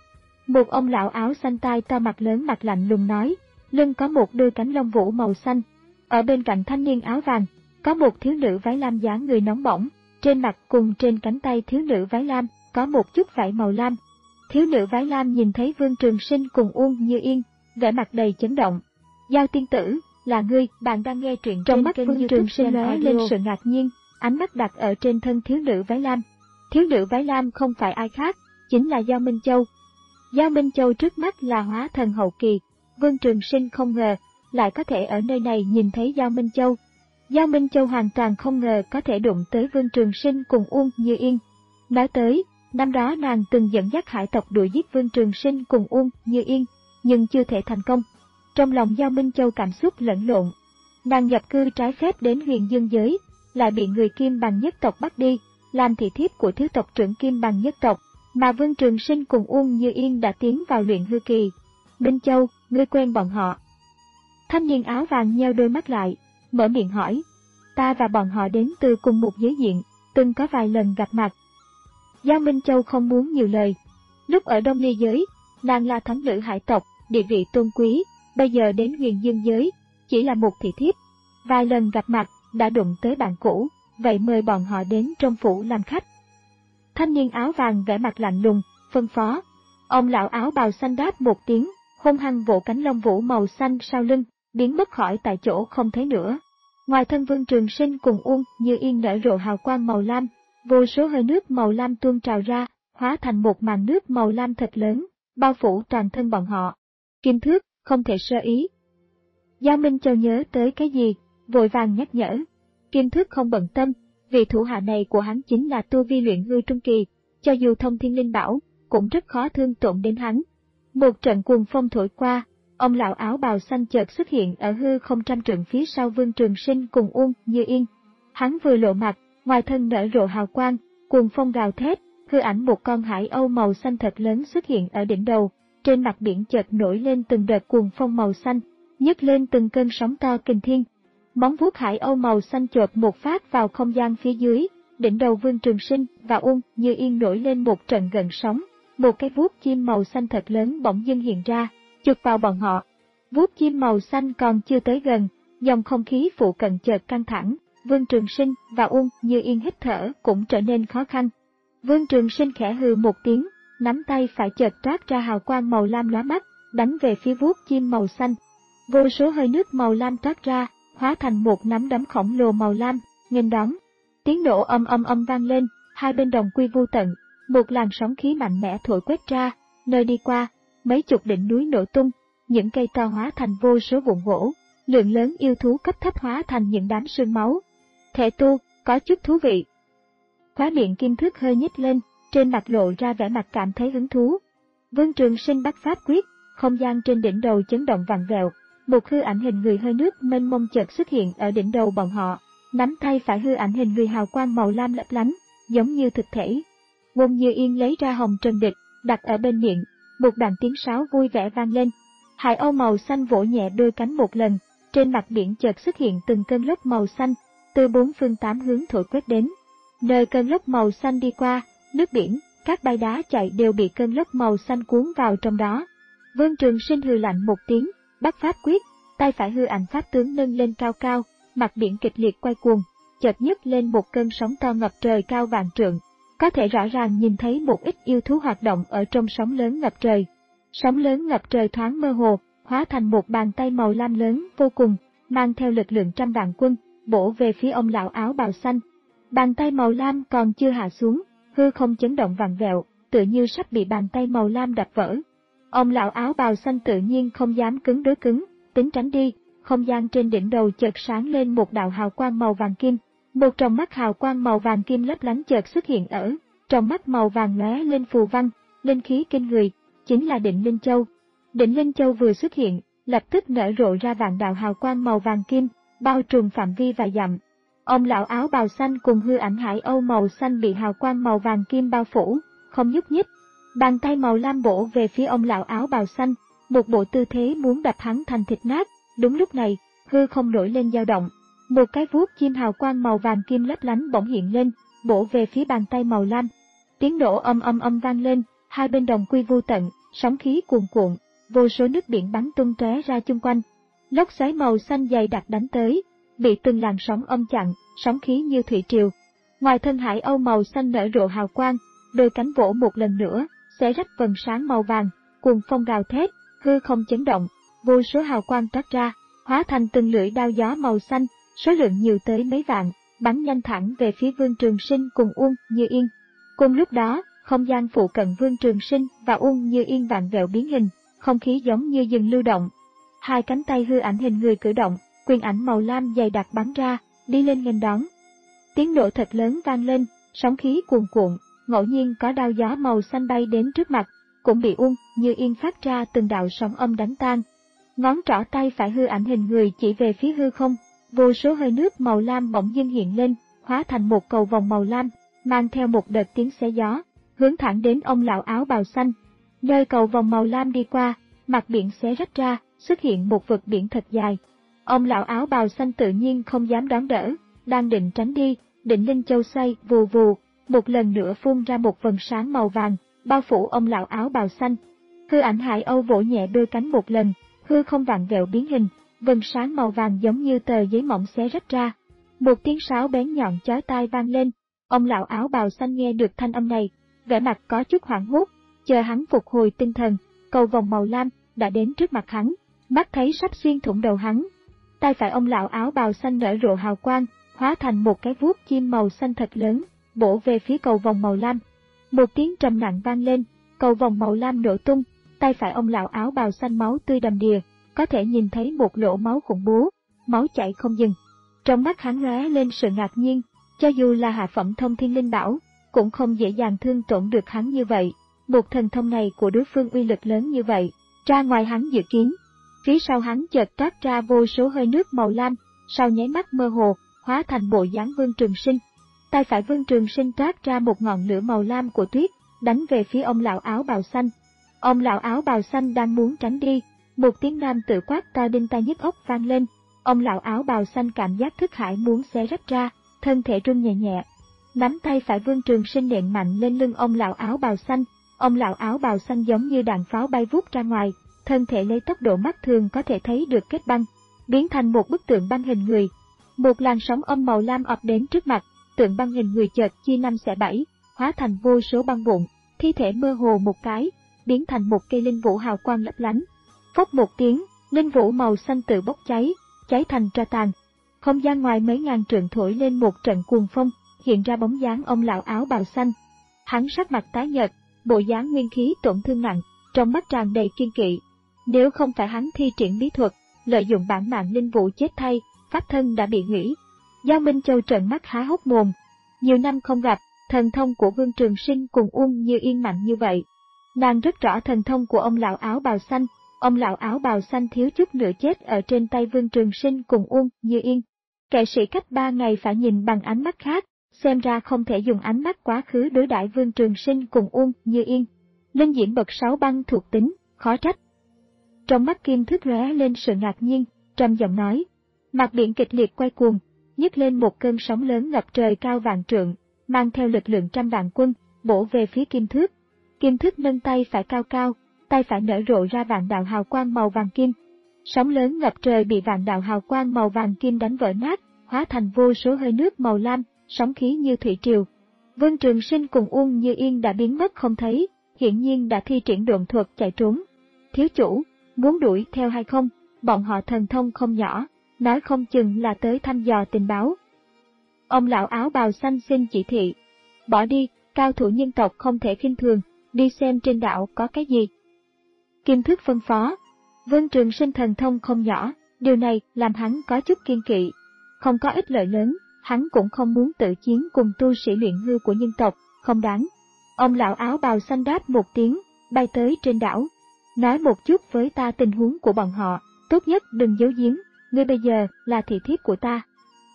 Một ông lão áo xanh tai to mặt lớn mặt lạnh lùng nói, lưng có một đôi cánh lông vũ màu xanh. Ở bên cạnh thanh niên áo vàng, có một thiếu nữ váy lam dáng người nóng bỏng, trên mặt cùng trên cánh tay thiếu nữ váy lam có một chút vảy màu lam. Thiếu nữ váy lam nhìn thấy Vương Trường Sinh cùng Uông Như Yên, vẻ mặt đầy chấn động. Giao tiên tử, là ngươi, bạn đang nghe truyện trong mắt Vương Trường Sinh lóe lên sự ngạc nhiên, ánh mắt đặt ở trên thân thiếu nữ váy lam. Thiếu nữ váy lam không phải ai khác, chính là Giao Minh Châu. Giao Minh Châu trước mắt là hóa thần hậu kỳ, Vương Trường Sinh không ngờ lại có thể ở nơi này nhìn thấy Giao Minh Châu. Giao Minh Châu hoàn toàn không ngờ có thể đụng tới Vương Trường Sinh cùng Uông Như Yên. Nói tới, năm đó nàng từng dẫn dắt hải tộc đuổi giết Vương Trường Sinh cùng Uông Như Yên, nhưng chưa thể thành công. Trong lòng Giao Minh Châu cảm xúc lẫn lộn. Nàng nhập cư trái phép đến Huyền Dương giới, lại bị người Kim Bằng nhất tộc bắt đi, làm thị thiếp của thiếu tộc trưởng Kim Bằng nhất tộc, mà Vương Trường Sinh cùng Uông Như Yên đã tiến vào luyện hư kỳ. Minh Châu, ngươi quen bọn họ? Thanh niên áo vàng nheo đôi mắt lại, mở miệng hỏi. Ta và bọn họ đến từ cùng một giới diện, từng có vài lần gặp mặt. Giao Minh Châu không muốn nhiều lời. Lúc ở Đông Ly giới, nàng là thánh nữ hải tộc, địa vị tôn quý, bây giờ đến Huyền Dương giới, chỉ là một thị thiếp. Vài lần gặp mặt, đã đụng tới bạn cũ, vậy mời bọn họ đến trong phủ làm khách. Thanh niên áo vàng vẻ mặt lạnh lùng, phân phó. Ông lão áo bào xanh đáp một tiếng, hung hăng vỗ cánh lông vũ màu xanh sau lưng, biến mất khỏi tại chỗ không thấy nữa. Ngoài thân Vương Trường Sinh cùng Uông Như Yên nở rộ hào quang màu lam, vô số hơi nước màu lam tuôn trào ra, hóa thành một màn nước màu lam thật lớn, bao phủ toàn thân bọn họ. Kim Thước, không thể sơ ý. Giao Minh Châu nhớ tới cái gì, vội vàng nhắc nhở. Kim Thước không bận tâm, vì thủ hạ này của hắn chính là tu vi luyện hư trung kỳ, cho dù thông thiên linh bảo, cũng rất khó thương tổn đến hắn. Một trận cuồng phong thổi qua, ông lão áo bào xanh chợt xuất hiện ở hư không trăm trượng phía sau Vương Trường Sinh cùng Uông Như Yên. Hắn vừa lộ mặt, ngoài thân nở rộ hào quang, cuồng phong gào thét, hư ảnh một con hải âu màu xanh thật lớn xuất hiện ở đỉnh đầu, trên mặt biển chợt nổi lên từng đợt cuồng phong màu xanh, nhấc lên từng cơn sóng to kinh thiên. Móng vuốt hải âu màu xanh chộp một phát vào không gian phía dưới, đỉnh đầu Vương Trường Sinh và Uông Như Yên nổi lên một trận gợn sóng, một cái vuốt chim màu xanh thật lớn bỗng dưng hiện ra, chụp vào bọn họ. Vuốt chim màu xanh còn chưa tới gần, dòng không khí phụ cận chợt căng thẳng, Vương Trường Sinh và Uông Như Yên hít thở cũng trở nên khó khăn. Vương Trường Sinh khẽ hừ một tiếng, nắm tay phải chợt toát ra hào quang màu lam lóa mắt, đánh về phía vuốt chim màu xanh. Vô số hơi nước màu lam toát ra, hóa thành một nắm đấm khổng lồ màu lam, nghênh đón. Tiếng nổ âm âm âm vang lên, hai bên đồng quy vu tận, một làn sóng khí mạnh mẽ thổi quét ra, nơi đi qua, mấy chục đỉnh núi nổ tung, những cây to hóa thành vô số vụn gỗ, lượng lớn yêu thú cấp thấp hóa thành những đám sương máu. Thể tu, có chút thú vị. Khóe miệng Kim Thước hơi nhếch lên, trên mặt lộ ra vẻ mặt cảm thấy hứng thú. Vương Trường Sinh bắt pháp quyết, không gian trên đỉnh đầu chấn động vặn vẹo, một hư ảnh hình người hơi nước mênh mông chợt xuất hiện ở đỉnh đầu bọn họ, nắm tay phải hư ảnh hình người hào quang màu lam lấp lánh, giống như thực thể. Uông Như Yên lấy ra hồng trần địch, đặt ở bên miệng, một đoạn tiếng sáo vui vẻ vang lên. Hải âu màu xanh vỗ nhẹ đôi cánh một lần, trên mặt biển chợt xuất hiện từng cơn lốc màu xanh, từ bốn phương tám hướng thổi quét đến. Nơi cơn lốc màu xanh đi qua, nước biển, các bãi đá chạy đều bị cơn lốc màu xanh cuốn vào trong đó. Vương Trường Sinh hừ lạnh một tiếng, bắt pháp quyết, tay phải hư ảnh pháp tướng nâng lên cao cao, mặt biển kịch liệt quay cuồng, chợt nhấc lên một cơn sóng to ngập trời cao vạn trượng. Có thể rõ ràng nhìn thấy một ít yêu thú hoạt động ở trong sóng lớn ngập trời. Sóng lớn ngập trời thoáng mơ hồ, hóa thành một bàn tay màu lam lớn vô cùng, mang theo lực lượng trăm vạn quân, bổ về phía ông lão áo bào xanh. Bàn tay màu lam còn chưa hạ xuống, hư không chấn động vặn vẹo, tựa như sắp bị bàn tay màu lam đập vỡ. Ông lão áo bào xanh tự nhiên không dám cứng đối cứng, tính tránh đi, không gian trên đỉnh đầu chợt sáng lên một đạo hào quang màu vàng kim. Một trong mắt hào quang màu vàng kim lấp lánh chợt xuất hiện ở, trong mắt màu vàng lóe lên phù văn, linh khí kinh người, chính là Định Linh Châu. Định Linh Châu vừa xuất hiện, lập tức nở rộ ra vạn đạo hào quang màu vàng kim, bao trùm phạm vi vài dặm. Ông lão áo bào xanh cùng hư ảnh hải âu màu xanh bị hào quang màu vàng kim bao phủ, không nhúc nhích. Bàn tay màu lam bổ về phía ông lão áo bào xanh, một bộ tư thế muốn đập hắn thành thịt nát. Đúng lúc này, hư không nổi lên dao động. Một cái vuốt chim hào quang màu vàng kim lấp lánh bỗng hiện lên, bổ về phía bàn tay màu lam. Tiếng nổ âm âm âm vang lên, hai bên đồng quy vu tận, sóng khí cuồn cuộn, vô số nước biển bắn tung tóe ra chung quanh. Lốc xoáy màu xanh dày đặc đánh tới, bị từng làn sóng âm chặn, sóng khí như thủy triều. Ngoài thân hải âu màu xanh nở rộ hào quang, đôi cánh vỗ một lần nữa, xé rách vầng sáng màu vàng, cuồng phong gào thét, hư không chấn động, vô số hào quang toát ra, hóa thành từng lưỡi đao gió màu xanh, số lượng nhiều tới mấy vạn, bắn nhanh thẳng về phía Vương Trường Sinh cùng Uông Như Yên. Cùng lúc đó, không gian phụ cận Vương Trường Sinh và Uông Như Yên vạn vẹo biến hình, không khí giống như dừng lưu động. Hai cánh tay hư ảnh hình người cử động, quyền ảnh màu lam dày đặc bắn ra, đi lên nghênh đón. Tiếng nổ thật lớn vang lên, sóng khí cuồn cuộn, ngẫu nhiên có đao gió màu xanh bay đến trước mặt, cũng bị Uông Như Yên phát ra từng đạo sóng âm đánh tan. Ngón trỏ tay phải hư ảnh hình người chỉ về phía hư không, vô số hơi nước màu lam bỗng dưng hiện lên, hóa thành một cầu vòng màu lam, mang theo một đợt tiếng xé gió, hướng thẳng đến ông lão áo bào xanh. Nơi cầu vòng màu lam đi qua, mặt biển xé rách ra, xuất hiện một vực biển thật dài. Ông lão áo bào xanh tự nhiên không dám đón đỡ, đang định tránh đi, định linh châu xoay vù vù, một lần nữa phun ra một vầng sáng màu vàng, bao phủ ông lão áo bào xanh. Hư ảnh hải âu vỗ nhẹ đôi cánh một lần, hư không vặn vẹo biến hình, vầng sáng màu vàng giống như tờ giấy mỏng xé rách ra. Một tiếng sáo bén nhọn chói tai vang lên, ông lão áo bào xanh nghe được thanh âm này, vẻ mặt có chút hoảng hốt, chờ hắn phục hồi tinh thần, cầu vòng màu lam đã đến trước mặt hắn, mắt thấy sắp xuyên thủng đầu hắn. Tay phải ông lão áo bào xanh nở rộ hào quang, hóa thành một cái vuốt chim màu xanh thật lớn, bổ về phía cầu vòng màu lam. Một tiếng trầm nặng vang lên, cầu vòng màu lam nổ tung, tay phải ông lão áo bào xanh máu tươi đầm đìa, có thể nhìn thấy một lỗ máu khủng bố, máu chảy không dừng. Trong mắt hắn lóe lên sự ngạc nhiên, cho dù là hạ phẩm thông thiên linh bảo, cũng không dễ dàng thương tổn được hắn như vậy. Một thần thông này của đối phương uy lực lớn như vậy, ra ngoài hắn dự kiến. Phía sau hắn chợt toát ra vô số hơi nước màu lam, sau nháy mắt mơ hồ, hóa thành bộ dáng Vương Trường Sinh. Tay phải Vương Trường Sinh toát ra một ngọn lửa màu lam của tuyết, đánh về phía ông lão áo bào xanh. Ông lão áo bào xanh đang muốn tránh đi, một tiếng nam tự quát to đinh tai nhức óc vang lên. Ông lão áo bào xanh cảm giác thức hải muốn xé rách ra, thân thể run nhẹ nhẹ. Nắm tay phải Vương Trường Sinh nện mạnh lên lưng ông lão áo bào xanh. Ông lão áo bào xanh giống như đạn pháo bay vút ra ngoài, thân thể lấy tốc độ mắt thường có thể thấy được kết băng, biến thành một bức tượng băng hình người. Một làn sóng âm màu lam ập đến trước mặt, tượng băng hình người chợt chia năm xẻ bảy, hóa thành vô số băng vụn, thi thể mơ hồ một cái, biến thành một cây linh vũ hào quang lấp lánh. Phốc một tiếng, linh vũ màu xanh tự bốc cháy, cháy thành tro tàn. Không gian ngoài mấy ngàn trượng thổi lên một trận cuồng phong, hiện ra bóng dáng ông lão áo bào xanh. Hắn sắc mặt tái nhợt, bộ dáng nguyên khí tổn thương nặng, trong mắt tràn đầy kiên kỵ. Nếu không phải hắn thi triển bí thuật, lợi dụng bản mạng linh vũ chết thay, pháp thân đã bị hủy. Giao Minh Châu trợn mắt há hốc mồm. Nhiều năm không gặp, thần thông của Vương Trường Sinh cùng Uông Như Yên mạnh như vậy. Nàng rất rõ thần thông của ông lão áo bào xanh. Ông lão áo bào xanh thiếu chút nữa chết ở trên tay Vương Trường Sinh cùng Uông Như Yên. Kệ sĩ cách ba ngày phải nhìn bằng ánh mắt khác, xem ra không thể dùng ánh mắt quá khứ đối đãi Vương Trường Sinh cùng Uông Như Yên. Linh diễm bậc sáu băng thuộc tính, khó trách. Trong mắt Kim Thức lóe lên sự ngạc nhiên, trầm giọng nói. Mặt biển kịch liệt quay cuồng, nhấc lên một cơn sóng lớn ngập trời cao vạn trượng, mang theo lực lượng trăm vạn quân, bổ về phía Kim Thước. Kim Thước nâng tay phải cao cao, tay phải nở rộ ra vạn đạo hào quang màu vàng kim. Sóng lớn ngập trời bị vạn đạo hào quang màu vàng kim đánh vỡ nát, hóa thành vô số hơi nước màu lam, sóng khí như thủy triều. Vương Trường Sinh cùng Uông Như Yên đã biến mất không thấy, hiển nhiên đã thi triển độn thuật chạy trốn. Thiếu chủ, muốn đuổi theo hay không? Bọn họ thần thông không nhỏ, nói không chừng là tới thăm dò tình báo. Ông lão áo bào xanh xin chỉ thị. Bỏ đi, cao thủ nhân tộc không thể khinh thường, đi xem trên đảo có cái gì. Kim Thức phân phó. Vương Trường Sinh thần thông không nhỏ, điều này làm hắn có chút kiên kỵ. Không có ích lợi lớn, hắn cũng không muốn tự chiến cùng tu sĩ luyện hư của nhân tộc, không đáng. Ông lão áo bào xanh đáp một tiếng, bay tới trên đảo. Nói một chút với ta tình huống của bọn họ, tốt nhất đừng giấu giếm, ngươi bây giờ là thị thiếp của ta.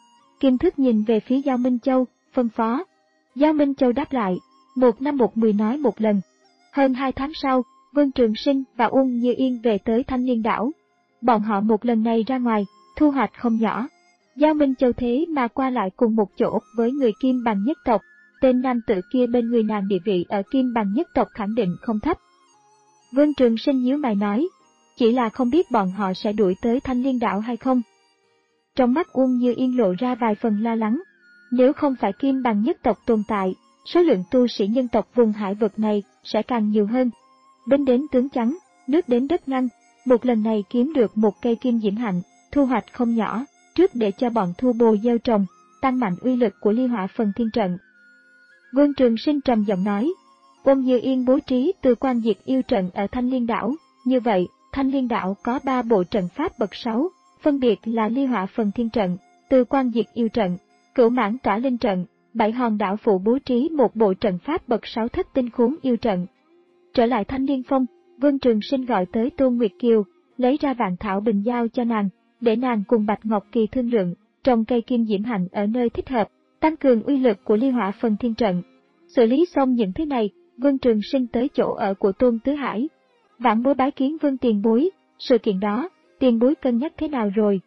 Kim Thức nhìn về phía Giao Minh Châu, phân phó. Giao Minh Châu đáp lại, một năm một mười nói một lần. Hơn hai tháng sau, Vương Trường Sinh và Uông Như Yên về tới Thanh Liên đảo. Bọn họ một lần này ra ngoài, thu hoạch không nhỏ. Giao Minh Châu thế mà qua lại cùng một chỗ với người Kim Bằng nhất tộc, tên nam tử kia bên người nàng địa vị ở Kim Bằng nhất tộc khẳng định không thấp. Vương Trường Sinh nhíu mày nói, chỉ là không biết bọn họ sẽ đuổi tới Thanh Liên đảo hay không. Trong mắt Uông Như Yên lộ ra vài phần lo lắng. Nếu không phải Kim Bằng nhất tộc tồn tại, số lượng tu sĩ nhân tộc vùng hải vực này sẽ càng nhiều hơn. Binh đến tướng trắng, nước đến đất ngăn, một lần này kiếm được một cây kim diễm hạnh, thu hoạch không nhỏ, trước để cho bọn thu bồ gieo trồng, tăng mạnh uy lực của ly hỏa phần thiên trận. Vương Trường Sinh trầm giọng nói, Uông Như Yên bố trí từ quan diệt yêu trận ở Thanh Liên đảo, như vậy, Thanh Liên đảo có ba bộ trận pháp bậc sáu, phân biệt là ly hỏa phần thiên trận, từ quan diệt yêu trận, cửu mãn tỏa linh trận, bảy hòn đảo phụ bố trí một bộ trận pháp bậc sáu thất tinh khốn yêu trận. Trở lại Thanh Liên Phong, Vương Trường Sinh gọi tới Tôn Nguyệt Kiều, lấy ra vạn thảo bình giao cho nàng, để nàng cùng Bạch Ngọc Kỳ thương lượng, trồng cây kim diễm hạnh ở nơi thích hợp, tăng cường uy lực của ly hỏa phần thiên trận. Xử lý xong những thứ này, Vương Trường Sinh tới chỗ ở của Tôn Tứ Hải. Vãn bối bái kiến Vương tiền bối, sự kiện đó, tiền bối cân nhắc thế nào rồi?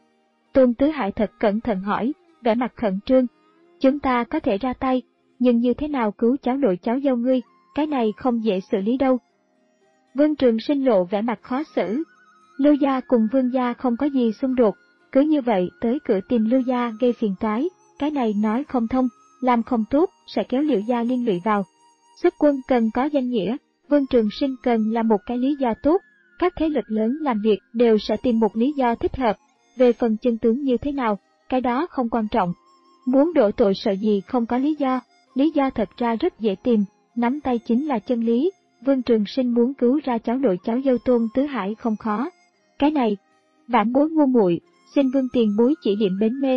Tôn Tứ Hải thật cẩn thận hỏi, vẻ mặt khẩn trương. Chúng ta có thể ra tay, nhưng như thế nào cứu cháu nội cháu dâu ngươi, cái này không dễ xử lý đâu. Vương Trường Sinh lộ vẻ mặt khó xử. Lưu gia cùng Vương gia không có gì xung đột, cứ như vậy tới cửa tìm Lưu gia gây phiền toái, cái này nói không thông, làm không tốt sẽ kéo Liễu gia liên lụy vào. Xuất quân cần có danh nghĩa, Vương Trường Sinh cần là một cái lý do tốt, các thế lực lớn làm việc đều sẽ tìm một lý do thích hợp, về phần chân tướng như thế nào, cái đó không quan trọng. Muốn đổ tội sợ gì không có lý do, lý do thật ra rất dễ tìm, nắm tay chính là chân lý. Vương Trường Sinh muốn cứu ra cháu nội cháu dâu Tôn Tứ Hải không khó. Cái này, vãn bối ngu muội, xin Vương tiền bối chỉ điểm bến mê.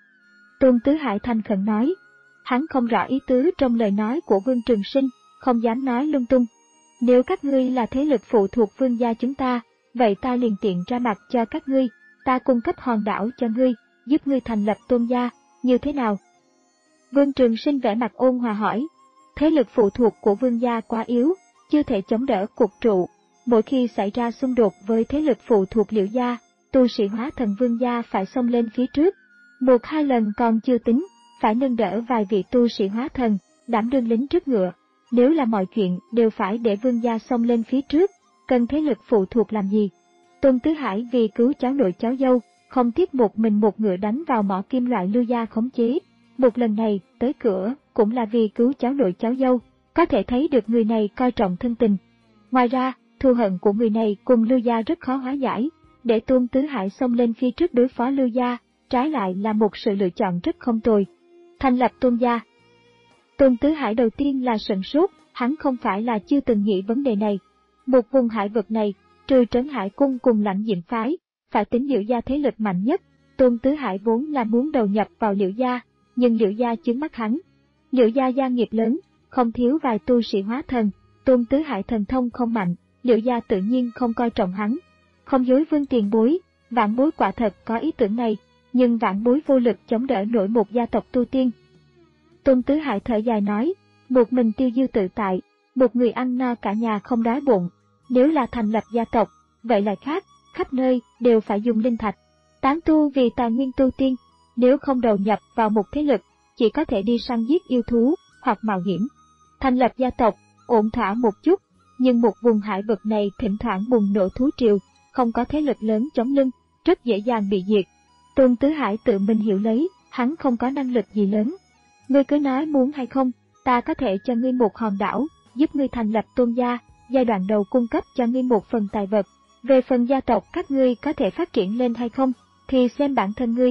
Tôn Tứ Hải thành khẩn nói, hắn không rõ ý tứ trong lời nói của Vương Trường Sinh, không dám nói lung tung. Nếu các ngươi là thế lực phụ thuộc Vương gia chúng ta, vậy ta liền tiện ra mặt cho các ngươi, ta cung cấp hòn đảo cho ngươi, giúp ngươi thành lập Tôn gia, như thế nào? Vương Trường Sinh vẻ mặt ôn hòa hỏi, thế lực phụ thuộc của Vương gia quá yếu, chưa thể chống đỡ cục trụ. Mỗi khi xảy ra xung đột với thế lực phụ thuộc Liễu gia, tu sĩ hóa thần Vương gia phải xông lên phía trước. Một hai lần còn chưa tính, phải nâng đỡ vài vị tu sĩ hóa thần, đảm đương lính trước ngựa. Nếu là mọi chuyện đều phải để Vương gia xông lên phía trước, cần thế lực phụ thuộc làm gì? Tôn Tứ Hải vì cứu cháu nội cháu dâu, không tiếc một mình một ngựa đánh vào mỏ kim loại Lưu gia khống chế. Một lần này tới cửa cũng là vì cứu cháu nội cháu dâu, có thể thấy được người này coi trọng thân tình. Ngoài ra, thù hận của người này cùng Lưu gia rất khó hóa giải, để Tôn Tứ Hải xông lên phía trước đối phó Lưu gia, trái lại là một sự lựa chọn rất không tồi. Thành lập Tôn gia. Tôn Tứ Hải đầu tiên là sửng sốt, hắn không phải là chưa từng nghĩ vấn đề này. Một vùng hải vực này, trừ Trấn Hải cung cùng Lãnh Diệm phái, phải tính Liễu gia thế lực mạnh nhất. Tôn Tứ Hải vốn là muốn đầu nhập vào Liễu gia, nhưng Liễu gia chướng mắt hắn. Liễu gia gia nghiệp lớn, không thiếu vài tu sĩ hóa thần, Tôn Tứ Hải thần thông không mạnh, Liễu gia tự nhiên không coi trọng hắn. Không dối Vương tiền bối, vãn bối quả thật có ý tưởng này, nhưng vãn bối vô lực chống đỡ nổi một gia tộc tu tiên. Tôn Tứ Hải thở dài nói, một mình tiêu diêu tự tại, một người ăn no cả nhà không đói bụng. Nếu là thành lập gia tộc, vậy lại khác, khắp nơi đều phải dùng linh thạch. Tán tu vì tài nguyên tu tiên, nếu không đầu nhập vào một thế lực, chỉ có thể đi săn giết yêu thú, hoặc mạo hiểm. Thành lập gia tộc, ổn thỏa một chút, nhưng một vùng hải vực này thỉnh thoảng bùng nổ thú triều, không có thế lực lớn chống lưng, rất dễ dàng bị diệt. Tôn Tứ Hải tự mình hiểu lấy, hắn không có năng lực gì lớn. Ngươi cứ nói muốn hay không, ta có thể cho ngươi một hòn đảo, giúp ngươi thành lập Tôn gia, giai đoạn đầu cung cấp cho ngươi một phần tài vật. Về phần gia tộc các ngươi có thể phát triển lên hay không, thì xem bản thân ngươi.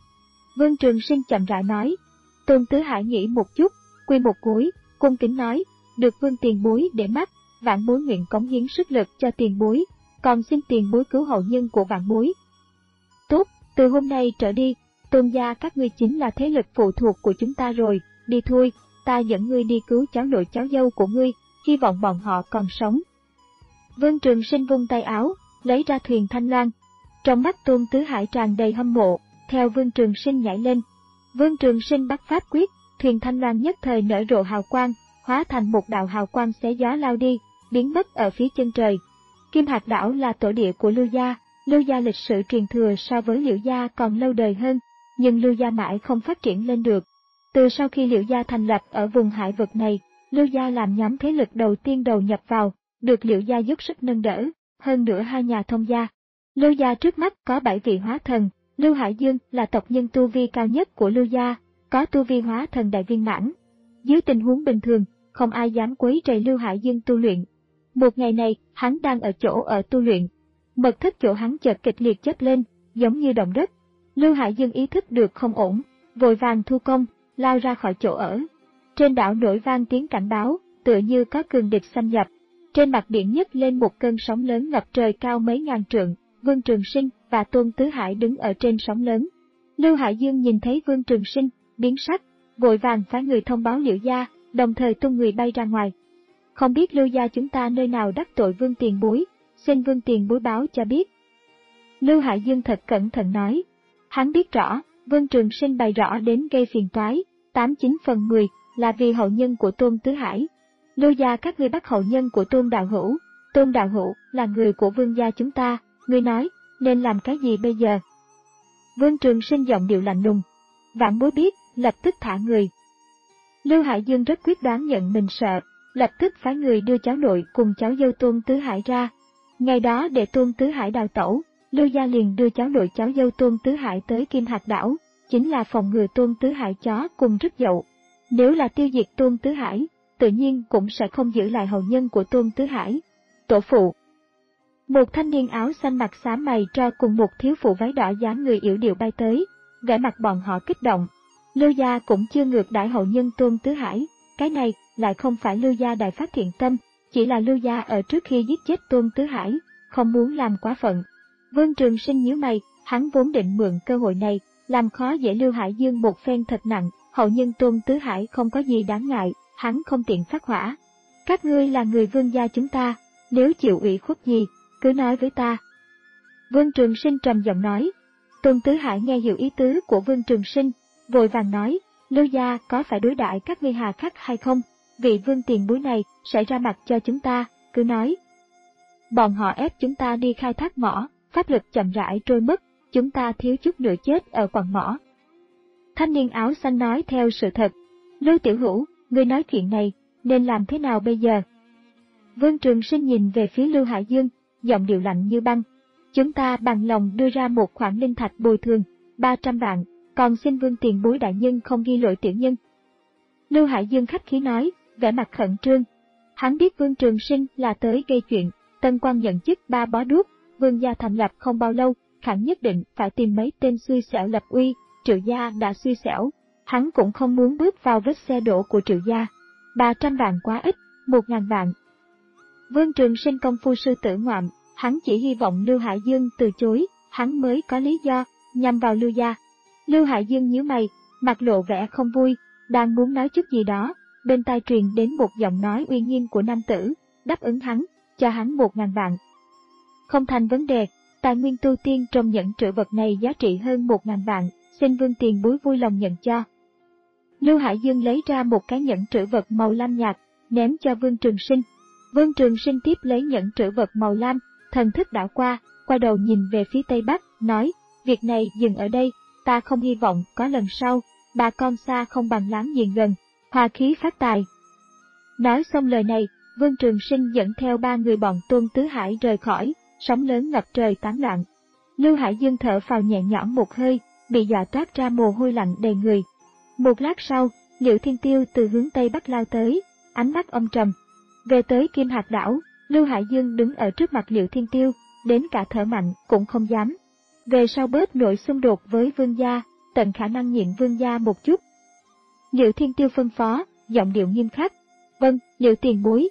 Vương Trường Sinh chậm rãi nói. Tôn Tứ Hải nghĩ một chút, quy một gối, cung kính nói, được Vương tiền bối để mắt, vãn bối nguyện cống hiến sức lực cho tiền bối, còn xin tiền bối cứu hậu nhân của vãn bối. Tốt, từ hôm nay trở đi, Tôn gia các ngươi chính là thế lực phụ thuộc của chúng ta rồi, đi thôi, ta dẫn ngươi đi cứu cháu nội cháu dâu của ngươi, hy vọng bọn họ còn sống. Vương Trường Sinh vung tay áo, lấy ra thuyền Thanh Loan. Trong mắt Tôn Tứ Hải tràn đầy hâm mộ, theo Vương Trường Sinh nhảy lên. Vương Trường Sinh bắt pháp quyết, thuyền Thanh Loan nhất thời nở rộ hào quang, hóa thành một đạo hào quang xé gió lao đi, biến mất ở phía chân trời. Kim Hạt đảo là tổ địa của Lưu gia. Lưu gia lịch sử truyền thừa so với Liễu gia còn lâu đời hơn, nhưng Lưu gia mãi không phát triển lên được. Từ sau khi Liễu gia thành lập ở vùng hải vực này, Lưu gia làm nhóm thế lực đầu tiên đầu nhập vào, được Liễu gia dốc sức nâng đỡ, hơn nữa hai nhà thông gia. Lưu gia trước mắt có bảy vị hóa thần, Lưu Hải Dương là tộc nhân tu vi cao nhất của Lưu gia, có tu vi hóa thần đại viên mãn. Dưới tình huống bình thường, không ai dám quấy rầy Lưu Hải Dương tu luyện. Một ngày này, hắn đang ở chỗ ở tu luyện. Mật thất chỗ hắn chợt kịch liệt chớp lên, giống như động đất. Lưu Hải Dương ý thức được không ổn, vội vàng thu công, lao ra khỏi chỗ ở. Trên đảo nổi vang tiếng cảnh báo, tựa như có cường địch xâm nhập. Trên mặt biển nhấc lên một cơn sóng lớn ngập trời cao mấy ngàn trượng, Vương Trường Sinh và Tôn Tứ Hải đứng ở trên sóng lớn. Lưu Hải Dương nhìn thấy Vương Trường Sinh, biến sắc, vội vàng phái người thông báo Liễu gia, đồng thời tung người bay ra ngoài. Không biết Lưu gia chúng ta nơi nào đắc tội Vương tiền bối, xin Vương tiền bối báo cho biết. Lưu Hải Dương thật cẩn thận nói. Hắn biết rõ, Vương Trường Sinh bày rõ đến gây phiền toái, tám chín phần mười là vì hậu nhân của Tôn Tứ Hải. Lưu gia các ngươi bắt hậu nhân của Tôn Đạo Hữu, Tôn Đạo Hữu là người của Vương gia chúng ta, ngươi nói, nên làm cái gì bây giờ? Vương Trường Sinh giọng điệu lạnh lùng. Vạn bối biết, lập tức thả người. Lưu Hải Dương rất quyết đoán nhận mình sợ, lập tức phái người đưa cháu nội cùng cháu dâu Tôn Tứ Hải ra. Ngày đó để Tôn Tứ Hải đào tẩu, Lưu gia liền đưa cháu nội cháu dâu Tôn Tứ Hải tới Kim Hạt đảo, chính là phòng ngừa Tôn Tứ Hải chó cùng rứt dậu. Nếu là tiêu diệt Tôn Tứ Hải, tự nhiên cũng sẽ không giữ lại hậu nhân của Tôn Tứ Hải. Tổ phụ. Một thanh niên áo xanh mặt xám mày tro cùng một thiếu phụ váy đỏ dáng người yểu điệu bay tới, vẻ mặt bọn họ kích động. Lưu gia cũng chưa ngược đãi hậu nhân Tôn Tứ Hải, cái này lại không phải Lưu gia đại phát thiện tâm, chỉ là Lưu gia ở trước khi giết chết Tôn Tứ Hải, không muốn làm quá phận. Vương Trường Sinh nhíu mày, hắn vốn định mượn cơ hội này, làm khó dễ Lưu Hải Dương một phen thật nặng, hậu nhân Tôn Tứ Hải không có gì đáng ngại, hắn không tiện phát hỏa. Các ngươi là người Vương gia chúng ta, nếu chịu ủy khuất gì, cứ nói với ta. Vương Trường Sinh trầm giọng nói. Tôn Tứ Hải nghe hiểu ý tứ của Vương Trường Sinh, vội vàng nói, Lưu gia có phải đối đãi các ngươi hà khắc hay không? Vị Vương tiền bối này sẽ ra mặt cho chúng ta, cứ nói. Bọn họ ép chúng ta đi khai thác mỏ, pháp lực chậm rãi trôi mất, chúng ta thiếu chút nữa chết ở quặng mỏ. Thanh niên áo xanh nói theo sự thật. Lưu tiểu hữu, ngươi nói chuyện này, nên làm thế nào bây giờ? Vương Trường Sinh nhìn về phía Lưu Hải Dương, giọng điệu lạnh như băng. Chúng ta bằng lòng đưa ra một khoản linh thạch bồi thường, ba trăm vạn, còn xin Vương tiền bối đại nhân không ghi lỗi tiểu nhân. Lưu Hải Dương khách khí nói, vẻ mặt khẩn trương. Hắn biết Vương Trường Sinh là tới gây chuyện, Tân Quan nhận chức ba bó đuốc, Vương gia thành lập không bao lâu, khẳng nhất định phải tìm mấy tên xui xẻo lập uy, Triệu gia đã xui xẻo, hắn cũng không muốn bước vào vết xe đổ của Triệu gia. ba trăm vạn quá ít, một ngàn vạn. Vương Trường Sinh công phu sư tử ngoạm, hắn chỉ hy vọng Lưu Hải Dương từ chối, hắn mới có lý do, nhằm vào Lưu gia. Lưu Hải Dương nhíu mày, mặt lộ vẻ không vui, đang muốn nói chút gì đó, bên tai truyền đến một giọng nói uy nghiêm của nam tử, đáp ứng hắn, cho hắn một ngàn vạn. Không thành vấn đề, tài nguyên tu tiên trong nhẫn trữ vật này giá trị hơn một ngàn vạn, xin Vương tiền bối vui lòng nhận cho. Lưu Hải Dương lấy ra một cái nhẫn trữ vật màu lam nhạt, ném cho Vương Trường Sinh. Vương Trường Sinh tiếp lấy nhẫn trữ vật màu lam, thần thức đảo qua, quay đầu nhìn về phía tây bắc, nói, việc này dừng ở đây, ta không hy vọng có lần sau, bà con xa không bằng láng giềng gần, hòa khí phát tài. Nói xong lời này, Vương Trường Sinh dẫn theo ba người bọn Tôn Tứ Hải rời khỏi, sóng lớn ngập trời tán loạn. Lưu Hải Dương thở phào nhẹ nhõm một hơi, bị dọa toát ra mồ hôi lạnh đầy người. Một lát sau, Liễu Thiên Tiêu từ hướng tây bắc lao tới, ánh mắt âm trầm. Về tới Kim Hạt đảo, Lưu Hải Dương đứng ở trước mặt Liễu Thiên Tiêu, đến cả thở mạnh cũng không dám. Về sau bớt nổi xung đột với Vương gia, tận khả năng nhịn Vương gia một chút. Liễu Thiên Tiêu phân phó, giọng điệu nghiêm khắc. Vâng, Liễu tiền bối.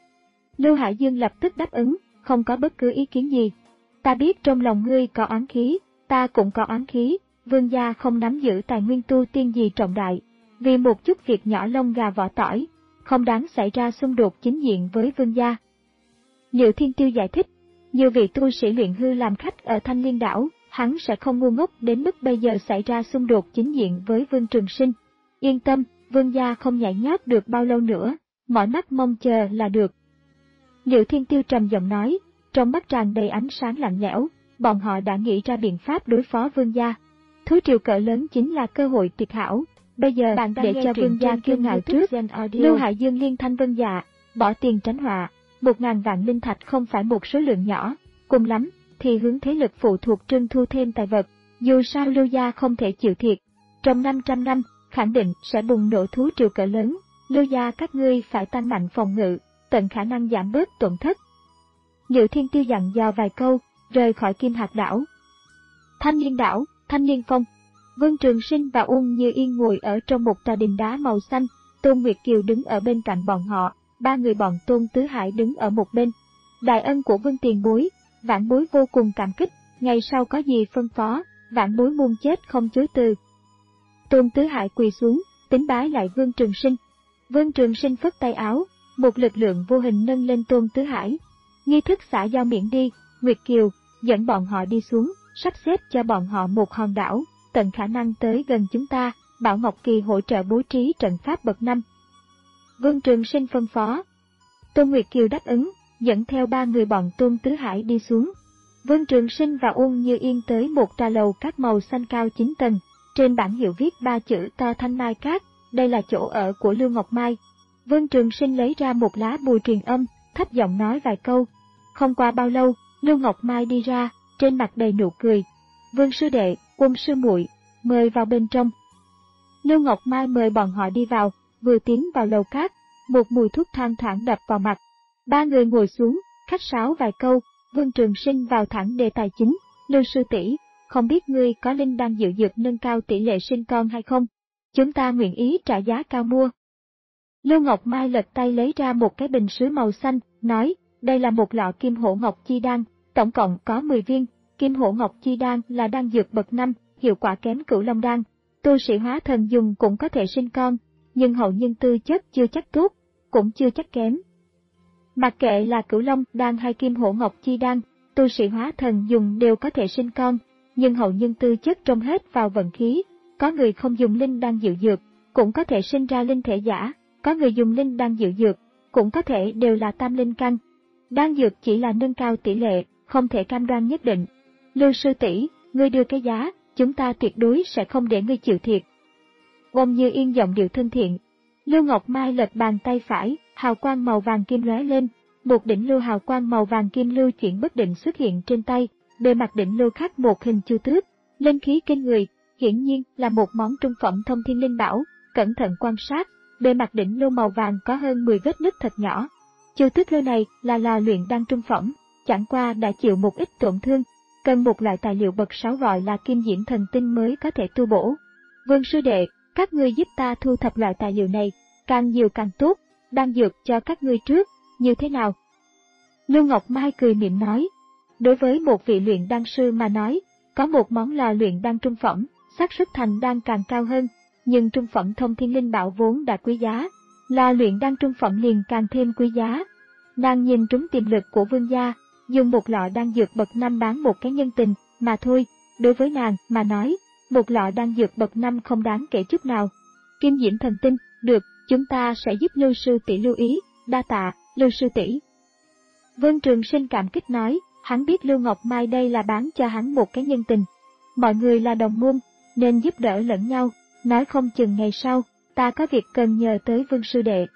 Lưu Hải Dương lập tức đáp ứng, không có bất cứ ý kiến gì. Ta biết trong lòng ngươi có oán khí, ta cũng có oán khí, Vương gia không nắm giữ tài nguyên tu tiên gì trọng đại, vì một chút việc nhỏ lông gà vỏ tỏi, không đáng xảy ra xung đột chính diện với Vương gia. Liễu Thiên Tiêu giải thích, nhiều vị tu sĩ luyện hư làm khách ở Thanh Liên đảo, hắn sẽ không ngu ngốc đến mức bây giờ xảy ra xung đột chính diện với Vương Trường Sinh. Yên tâm, Vương gia không nhảy nhót được bao lâu nữa, mỏi mắt mong chờ là được. Liệu Thiên Tiêu trầm giọng nói, trong mắt tràn đầy ánh sáng lạnh lẽo, bọn họ đã nghĩ ra biện pháp đối phó vương gia. Thú triều cỡ lớn chính là cơ hội tuyệt hảo, bây giờ bạn để cho vương gia kiêu ngạo trước, Lưu Hải Dương liên thanh vân dạ, bỏ tiền tránh họa, một ngàn vạn linh thạch không phải một số lượng nhỏ, cùng lắm thì hướng thế lực phụ thuộc trưng thu thêm tài vật, dù sao Lưu gia không thể chịu thiệt, trong năm trăm năm khẳng định sẽ bùng nổ thú triều cỡ lớn, Lưu gia các ngươi phải tăng mạnh phòng ngự, tận khả năng giảm bớt tổn thất. Liệu Thiên Tiêu dặn dò vài câu, rời khỏi Kim Hạt đảo. Thanh Liên đảo, Thanh Liên Phong. Vương Trường Sinh và Uông Như Yên ngồi ở trong một tòa đình đá màu xanh, Tôn Nguyệt Kiều đứng ở bên cạnh bọn họ, ba người bọn Tôn Tứ Hải đứng ở một bên. Đại ân của Vương tiền bối, vãn bối vô cùng cảm kích, ngày sau có gì phân phó, vãn bối muôn chết không chối từ. Tôn Tứ Hải quỳ xuống, tín bái lại Vương Trường Sinh. Vương Trường Sinh phất tay áo, một lực lượng vô hình nâng lên Tôn Tứ Hải. Nghi thức xả giao miễn đi, Nguyệt Kiều, dẫn bọn họ đi xuống, sắp xếp cho bọn họ một hòn đảo, tận khả năng tới gần chúng ta, bảo Ngọc Kỳ hỗ trợ bố trí trận pháp bậc năm. Vương Trường Sinh phân phó. Tôn Nguyệt Kiều đáp ứng, dẫn theo ba người bọn Tôn Tứ Hải đi xuống. Vương Trường Sinh và Uông Như Yên tới một tòa lầu các màu xanh cao chín tầng, trên bảng hiệu viết ba chữ to Thanh Mai Các, đây là chỗ ở của Lưu Ngọc Mai. Vương Trường Sinh lấy ra một lá bùa truyền âm, thấp giọng nói vài câu. Không qua bao lâu, Lưu Ngọc Mai đi ra, trên mặt đầy nụ cười. Vương sư đệ, Uông sư muội, mời vào bên trong. Lưu Ngọc Mai mời bọn họ đi vào, vừa tiến vào lầu cát, một mùi thuốc thoang thoảng đập vào mặt. Ba người ngồi xuống, khách sáo vài câu, Vương Trường Sinh vào thẳng đề tài chính. Lưu sư tỷ, không biết ngươi có linh đan dự dược nâng cao tỷ lệ sinh con hay không? Chúng ta nguyện ý trả giá cao mua. Lưu Ngọc Mai lật tay lấy ra một cái bình sứ màu xanh, nói, đây là một lọ Kim Hổ Ngọc Chi Đan, tổng cộng có mười viên. Kim Hổ Ngọc Chi Đan là đan dược bậc năm, hiệu quả kém Cửu Long Đan. Tu sĩ hóa thần dùng cũng có thể sinh con, nhưng hậu nhân tư chất chưa chắc tốt, cũng chưa chắc kém. Mặc kệ là Cửu Long Đan hay Kim Hổ Ngọc Chi Đan, tu sĩ hóa thần dùng đều có thể sinh con, nhưng hậu nhân tư chất trông hết vào vận khí. Có người không dùng linh đan dự dược, cũng có thể sinh ra linh thể giả, có người dùng linh đan dự dược, cũng có thể đều là tam linh căn. Đan dược chỉ là nâng cao tỷ lệ, không thể cam đoan nhất định. Lưu sư tỷ, ngươi đưa cái giá, chúng ta tuyệt đối sẽ không để ngươi chịu thiệt. Uông Như Yên giọng điệu thân thiện. Lưu Ngọc Mai lật bàn tay phải, hào quang màu vàng kim lóe lên, một đỉnh lưu hào quang màu vàng kim lưu chuyển bất định xuất hiện trên tay, bề mặt đỉnh lưu khắc một hình chu tước, linh khí kinh người, hiển nhiên là một món trung phẩm thông thiên linh bảo. Cẩn thận quan sát, bề mặt đỉnh lưu màu vàng có hơn mười vết nứt thật nhỏ. Chu tước lưu này là lò luyện đan trung phẩm, chẳng qua đã chịu một ít tổn thương, cần một loại tài liệu bậc sáu gọi là kim diễm thần tinh mới có thể tu bổ. Vương sư đệ, các ngươi giúp ta thu thập loại tài liệu này, càng nhiều càng tốt, đan dược cho các ngươi trước, như thế nào? Lưu Ngọc Mai cười mỉm nói, đối với một vị luyện đan sư mà nói, có một món lò luyện đan trung phẩm, xác suất thành đan càng cao hơn, nhưng trung phẩm thông thiên linh bảo vốn đã quý giá, lò luyện đan trung phẩm liền càng thêm quý giá. Nàng nhìn trúng tiềm lực của vương gia, dùng một lọ đan dược bậc năm bán một cái nhân tình, mà thôi, đối với nàng mà nói, một lọ đan dược bậc năm không đáng kể chút nào. Kim diễm thần tinh, được, chúng ta sẽ giúp Lưu sư tỷ lưu ý, đa tạ, Lưu sư tỷ. Vương Trường Sinh cảm kích nói, hắn biết Lưu Ngọc Mai đây là bán cho hắn một cái nhân tình. Mọi người là đồng môn, nên giúp đỡ lẫn nhau, nói không chừng ngày sau, ta có việc cần nhờ tới Vương sư đệ.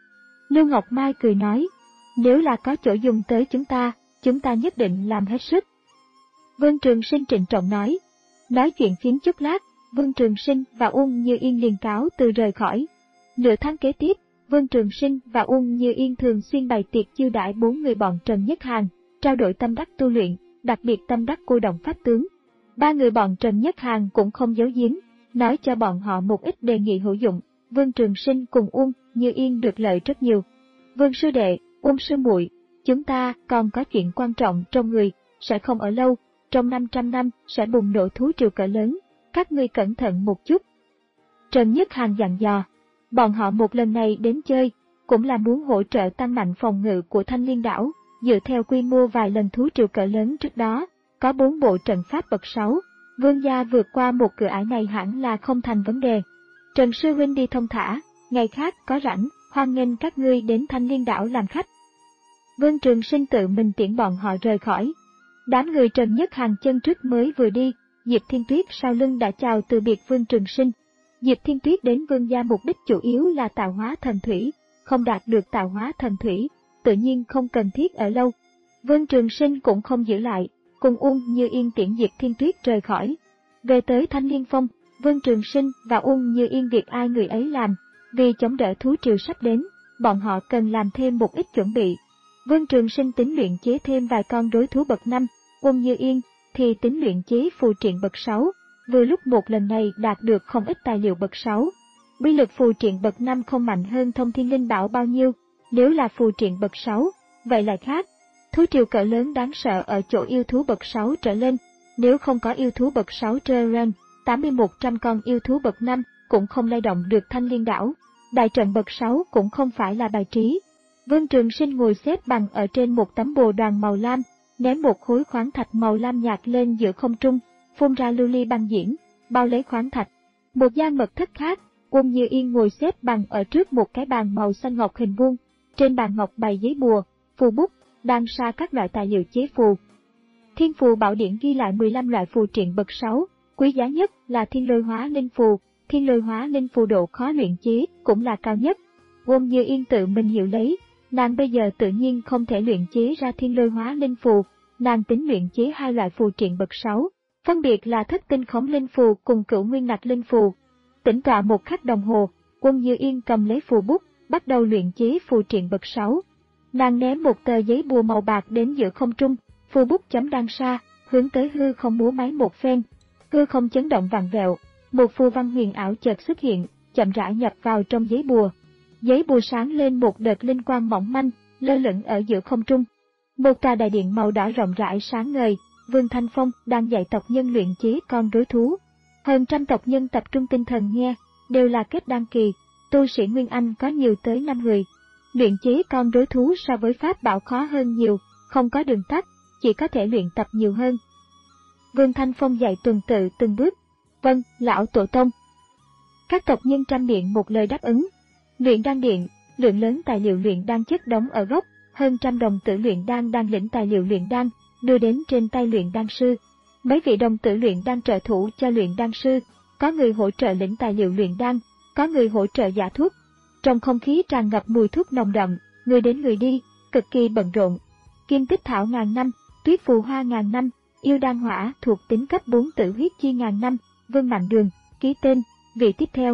Lưu Ngọc Mai cười nói, nếu là có chỗ dùng tới chúng ta, chúng ta nhất định làm hết sức. Vương Trường Sinh trịnh trọng nói. Nói chuyện phiếm chút lát, Vương Trường Sinh và Uông Như Yên liền cáo từ rời khỏi. Nửa tháng kế tiếp, Vương Trường Sinh và Uông Như Yên thường xuyên bày tiệc chiêu đãi bốn người bọn Trần Nhất Hàn, trao đổi tâm đắc tu luyện, đặc biệt tâm đắc cô động pháp tướng. Ba người bọn Trần Nhất Hàn cũng không giấu giếm, nói cho bọn họ một ít đề nghị hữu dụng. Vương Trường Sinh cùng Uông Như Yên được lợi rất nhiều. Vương sư đệ, Uông sư muội, chúng ta còn có chuyện quan trọng trong người, sẽ không ở lâu, trong năm trăm năm sẽ bùng nổ thú triều cỡ lớn, các ngươi cẩn thận một chút. Trần Nhất Hàn dặn dò, bọn họ một lần này đến chơi, cũng là muốn hỗ trợ tăng mạnh phòng ngự của Thanh Liên đảo, dựa theo quy mô vài lần thú triều cỡ lớn trước đó, có bốn bộ trận pháp bậc sáu, vương gia vượt qua một cửa ải này hẳn là không thành vấn đề. Trần sư huynh đi thông thả, ngày khác có rảnh, hoan nghênh các ngươi đến Thanh Liên đảo làm khách. Vương Trường Sinh tự mình tiễn bọn họ rời khỏi. Đám người Trần Nhất Hàng chân trước mới vừa đi, Diệp Thiên Tuyết sau lưng đã chào từ biệt Vương Trường Sinh. Diệp Thiên Tuyết đến Vương gia mục đích chủ yếu là tạo hóa thần thủy, không đạt được tạo hóa thần thủy, tự nhiên không cần thiết ở lâu. Vương Trường Sinh cũng không giữ lại, cùng Uông Như Yên tiễn Diệp Thiên Tuyết rời khỏi. Về tới Thanh Liên Phong, Vương Trường Sinh và Uông Như Yên việc ai người ấy làm, vì chống đỡ thú triều sắp đến, bọn họ cần làm thêm một ít chuẩn bị. Vương Trường Sinh tính luyện chế thêm vài con rối thú bậc năm, Uông Như Yên thì tính luyện chế phù triện bậc sáu, vừa lúc một lần này đạt được không ít tài liệu bậc sáu. Uy lực phù triện bậc năm không mạnh hơn Thông Thiên Linh Bảo bao nhiêu, nếu là phù triện bậc sáu, vậy lại khác. Thú triều cỡ lớn đáng sợ ở chỗ yêu thú bậc sáu trở lên, nếu không có yêu thú bậc sáu trở lên, tám mươi một trăm con yêu thú bậc năm cũng không lay động được Thanh Liên đảo. Đại trận bậc sáu cũng không phải là bài trí. Vương Trường Sinh ngồi xếp bằng ở trên một tấm bồ đoàn màu lam, ném một khối khoáng thạch màu lam nhạt lên giữa không trung, phun ra lưu ly băng diễm, bao lấy khoáng thạch. Một gian mật thất khác, Uông Như Yên ngồi xếp bằng ở trước một cái bàn màu xanh ngọc hình vuông, trên bàn ngọc bày giấy bùa, phù bút, đan sa các loại tài liệu chế phù. Thiên phù bảo điển ghi lại mười lăm loại phù triện bậc sáu, quý giá nhất là Thiên Lôi Hóa Linh phù, Thiên Lôi Hóa Linh phù độ khó luyện chế cũng là cao nhất. Uông Như Yên tự mình hiểu lấy, nàng bây giờ tự nhiên không thể luyện chế ra Thiên Lôi Hóa Linh phù, nàng tính luyện chế hai loại phù triện bậc sáu, phân biệt là Thất Tinh Khống Linh phù cùng Cửu Nguyên Nặc Linh phù. Tĩnh tọa một khắc đồng hồ, Uông Như Yên cầm lấy phù bút, bắt đầu luyện chế phù triện bậc sáu. Nàng ném một tờ giấy bùa màu bạc đến giữa không trung, phù bút chấm đan sa, hướng tới hư không múa máy một phen. Hư không chấn động vặn vẹo, một phù văn huyền ảo chợt xuất hiện, chậm rãi nhập vào trong giấy bùa. Giấy bùa sáng lên một đợt linh quang mỏng manh, lơ lửng ở giữa không trung. Một tòa đại điện màu đỏ rộng rãi sáng ngời, Vương Thanh Phong đang dạy tộc nhân luyện chế con rối thú. Hơn trăm tộc nhân tập trung tinh thần nghe, đều là kết đan kỳ, tu sĩ Nguyên Anh có nhiều tới năm người. Luyện chế con rối thú so với pháp bảo khó hơn nhiều, không có đường tắt, chỉ có thể luyện tập nhiều hơn. Vương Thanh Phong dạy tuần tự từng bước. Vâng, lão tổ tông. Các tộc nhân trăm miệng một lời đáp ứng. Luyện đan điện, lượng lớn tài liệu luyện đan chất đóng ở gốc, hơn trăm đồng tử luyện đan đang lĩnh tài liệu luyện đan, đưa đến trên tay luyện đan sư. Mấy vị đồng tử luyện đan trợ thủ cho luyện đan sư, có người hỗ trợ lĩnh tài liệu luyện đan, có người hỗ trợ giả thuốc. Trong không khí tràn ngập mùi thuốc nồng đậm, người đến người đi, cực kỳ bận rộn. Kim tích thảo ngàn năm, tuyết phù hoa ngàn năm, yêu đan hỏa thuộc tính cấp bốn tử huyết chi ngàn năm, Vương Mạnh Đường, ký tên, vị tiếp theo.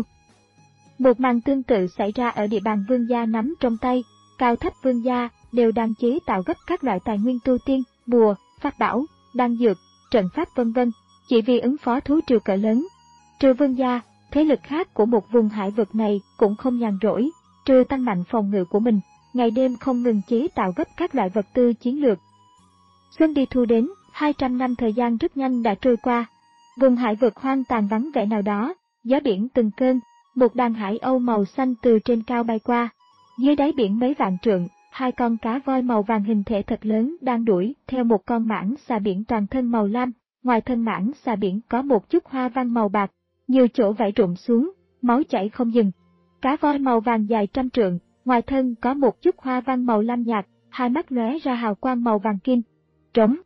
Một màn tương tự xảy ra ở địa bàn Vương gia nắm trong tay, Cao Thấp Vương gia đều đang chế tạo gấp các loại tài nguyên tu tiên, bùa, pháp bảo, đan dược, trận pháp vân vân, chỉ vì ứng phó thú triều cỡ lớn. Trừ Vương gia, thế lực khác của một vùng hải vực này cũng không nhàn rỗi, trừ tăng mạnh phòng ngự của mình, ngày đêm không ngừng chế tạo gấp các loại vật tư chiến lược. Xuân đi thu đến, hai trăm năm thời gian rất nhanh đã trôi qua. Vùng hải vực hoang tàn vắng vẻ nào đó, gió biển từng cơn, một đàn hải âu màu xanh từ trên cao bay qua. Dưới đáy biển mấy vạn trượng, hai con cá voi màu vàng hình thể thật lớn đang đuổi theo một con mãng xà biển toàn thân màu lam, ngoài thân mãng xà biển có một chút hoa văn màu bạc, nhiều chỗ vảy rụng xuống, máu chảy không dừng. Cá voi màu vàng dài trăm trượng, ngoài thân có một chút hoa văn màu lam nhạt, hai mắt lóe ra hào quang màu vàng kim. Trống.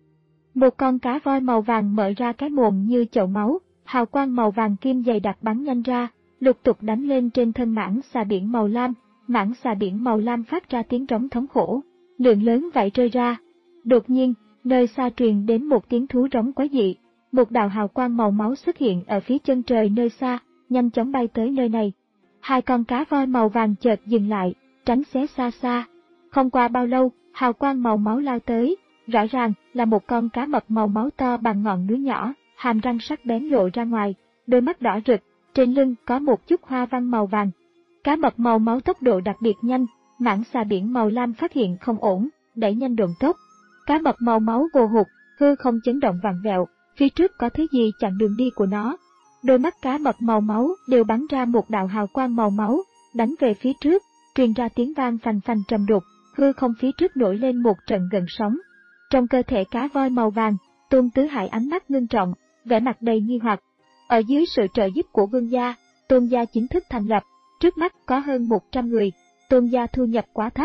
Một con cá voi màu vàng mở ra cái mồm như chậu máu, hào quang màu vàng kim dày đặc bắn nhanh ra, lục tục đánh lên trên thân mãng xà biển màu lam. Mãng xà biển màu lam phát ra tiếng rống thống khổ, lượng lớn vảy rơi ra. Đột nhiên, nơi xa truyền đến một tiếng thú rống quái dị, một đạo hào quang màu máu xuất hiện ở phía chân trời nơi xa, nhanh chóng bay tới nơi này. Hai con cá voi màu vàng chợt dừng lại, tránh xé xa xa. Không qua bao lâu, hào quang màu máu lao tới, rõ ràng là một con cá mập màu máu to bằng ngọn núi nhỏ, hàm răng sắc bén lộ ra ngoài, đôi mắt đỏ rực, trên lưng có một chút hoa văn màu vàng. Cá mập màu máu tốc độ đặc biệt nhanh, mãng xà biển màu lam phát hiện không ổn, đẩy nhanh độn tốc. Cá mập màu máu vồ hụt, hư không chấn động vặn vẹo, phía trước có thứ gì chặn đường đi của nó. Đôi mắt cá mập màu máu đều bắn ra một đạo hào quang màu máu, đánh về phía trước, truyền ra tiếng vang phành phành trầm đục, hư không phía trước nổi lên một trận gợn sóng. Trong cơ thể cá voi màu vàng, Tôn Tứ Hải ánh mắt ngưng trọng, vẻ mặt đầy nghi hoặc. Ở dưới sự trợ giúp của Vương gia, Tôn gia chính thức thành lập. Trước mắt có hơn một trăm người, Tôn gia thu nhập quá thấp,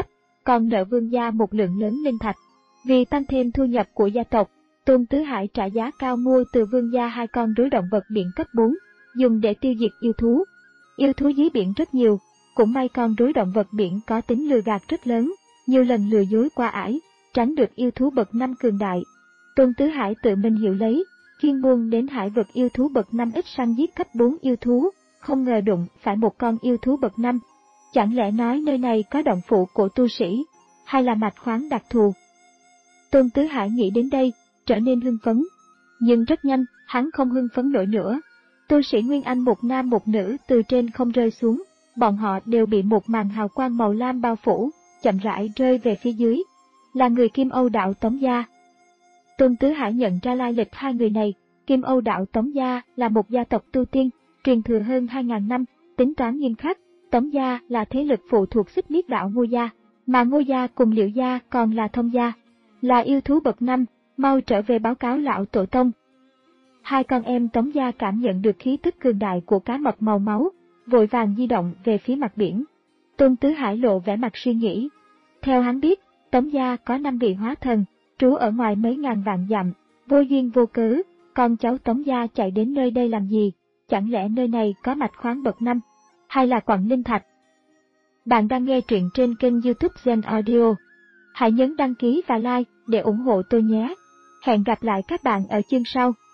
còn nợ Vương gia một lượng lớn linh thạch. Vì tăng thêm thu nhập của gia tộc, Tôn Tứ Hải trả giá cao mua từ Vương gia hai con rối động vật biển cấp bốn, dùng để tiêu diệt yêu thú. Yêu thú dưới biển rất nhiều, cũng may con rối động vật biển có tính lừa gạt rất lớn, nhiều lần lừa dối qua ải, tránh được yêu thú bậc năm cường đại. Tôn Tứ Hải tự mình hiểu lấy, chuyên buôn đến hải vực yêu thú bậc năm ít săn giết cấp bốn yêu thú, không ngờ đụng phải một con yêu thú bậc năm. Chẳng lẽ nói nơi này có động phủ của tu sĩ, hay là mạch khoáng đặc thù? Tôn Tứ Hải nghĩ đến đây, trở nên hưng phấn. Nhưng rất nhanh, hắn không hưng phấn nổi nữa. Tu sĩ Nguyên Anh một nam một nữ từ trên không rơi xuống, bọn họ đều bị một màn hào quang màu lam bao phủ, chậm rãi rơi về phía dưới. Là người Kim Âu đạo Tống gia. Tôn Tứ Hải nhận ra lai lịch hai người này. Kim Âu đạo Tống gia là một gia tộc tu tiên, truyền thừa hơn hai nghìn năm, tính toán nghiêm khắc. Tống gia là thế lực phụ thuộc Xích Miết đạo Ngô gia, mà Ngô gia cùng Liễu gia còn là thông gia, là yêu thú bậc năm, mau trở về báo cáo lão tổ tông. Hai con em Tống gia cảm nhận được khí tức cường đại của cá mập màu máu, vội vàng di động về phía mặt biển. Tôn Tứ Hải lộ vẻ mặt suy nghĩ. Theo hắn biết, Tống gia có năm vị hóa thần, trú ở ngoài mấy ngàn vạn dặm, vô duyên vô cớ, con cháu Tống gia chạy đến nơi đây làm gì? Chẳng lẽ nơi này có mạch khoáng bậc năm, hay là quặng linh thạch? Bạn đang nghe truyện trên kênh YouTube Zen Audio. Hãy nhấn đăng ký và like để ủng hộ tôi nhé. Hẹn gặp lại các bạn ở chương sau.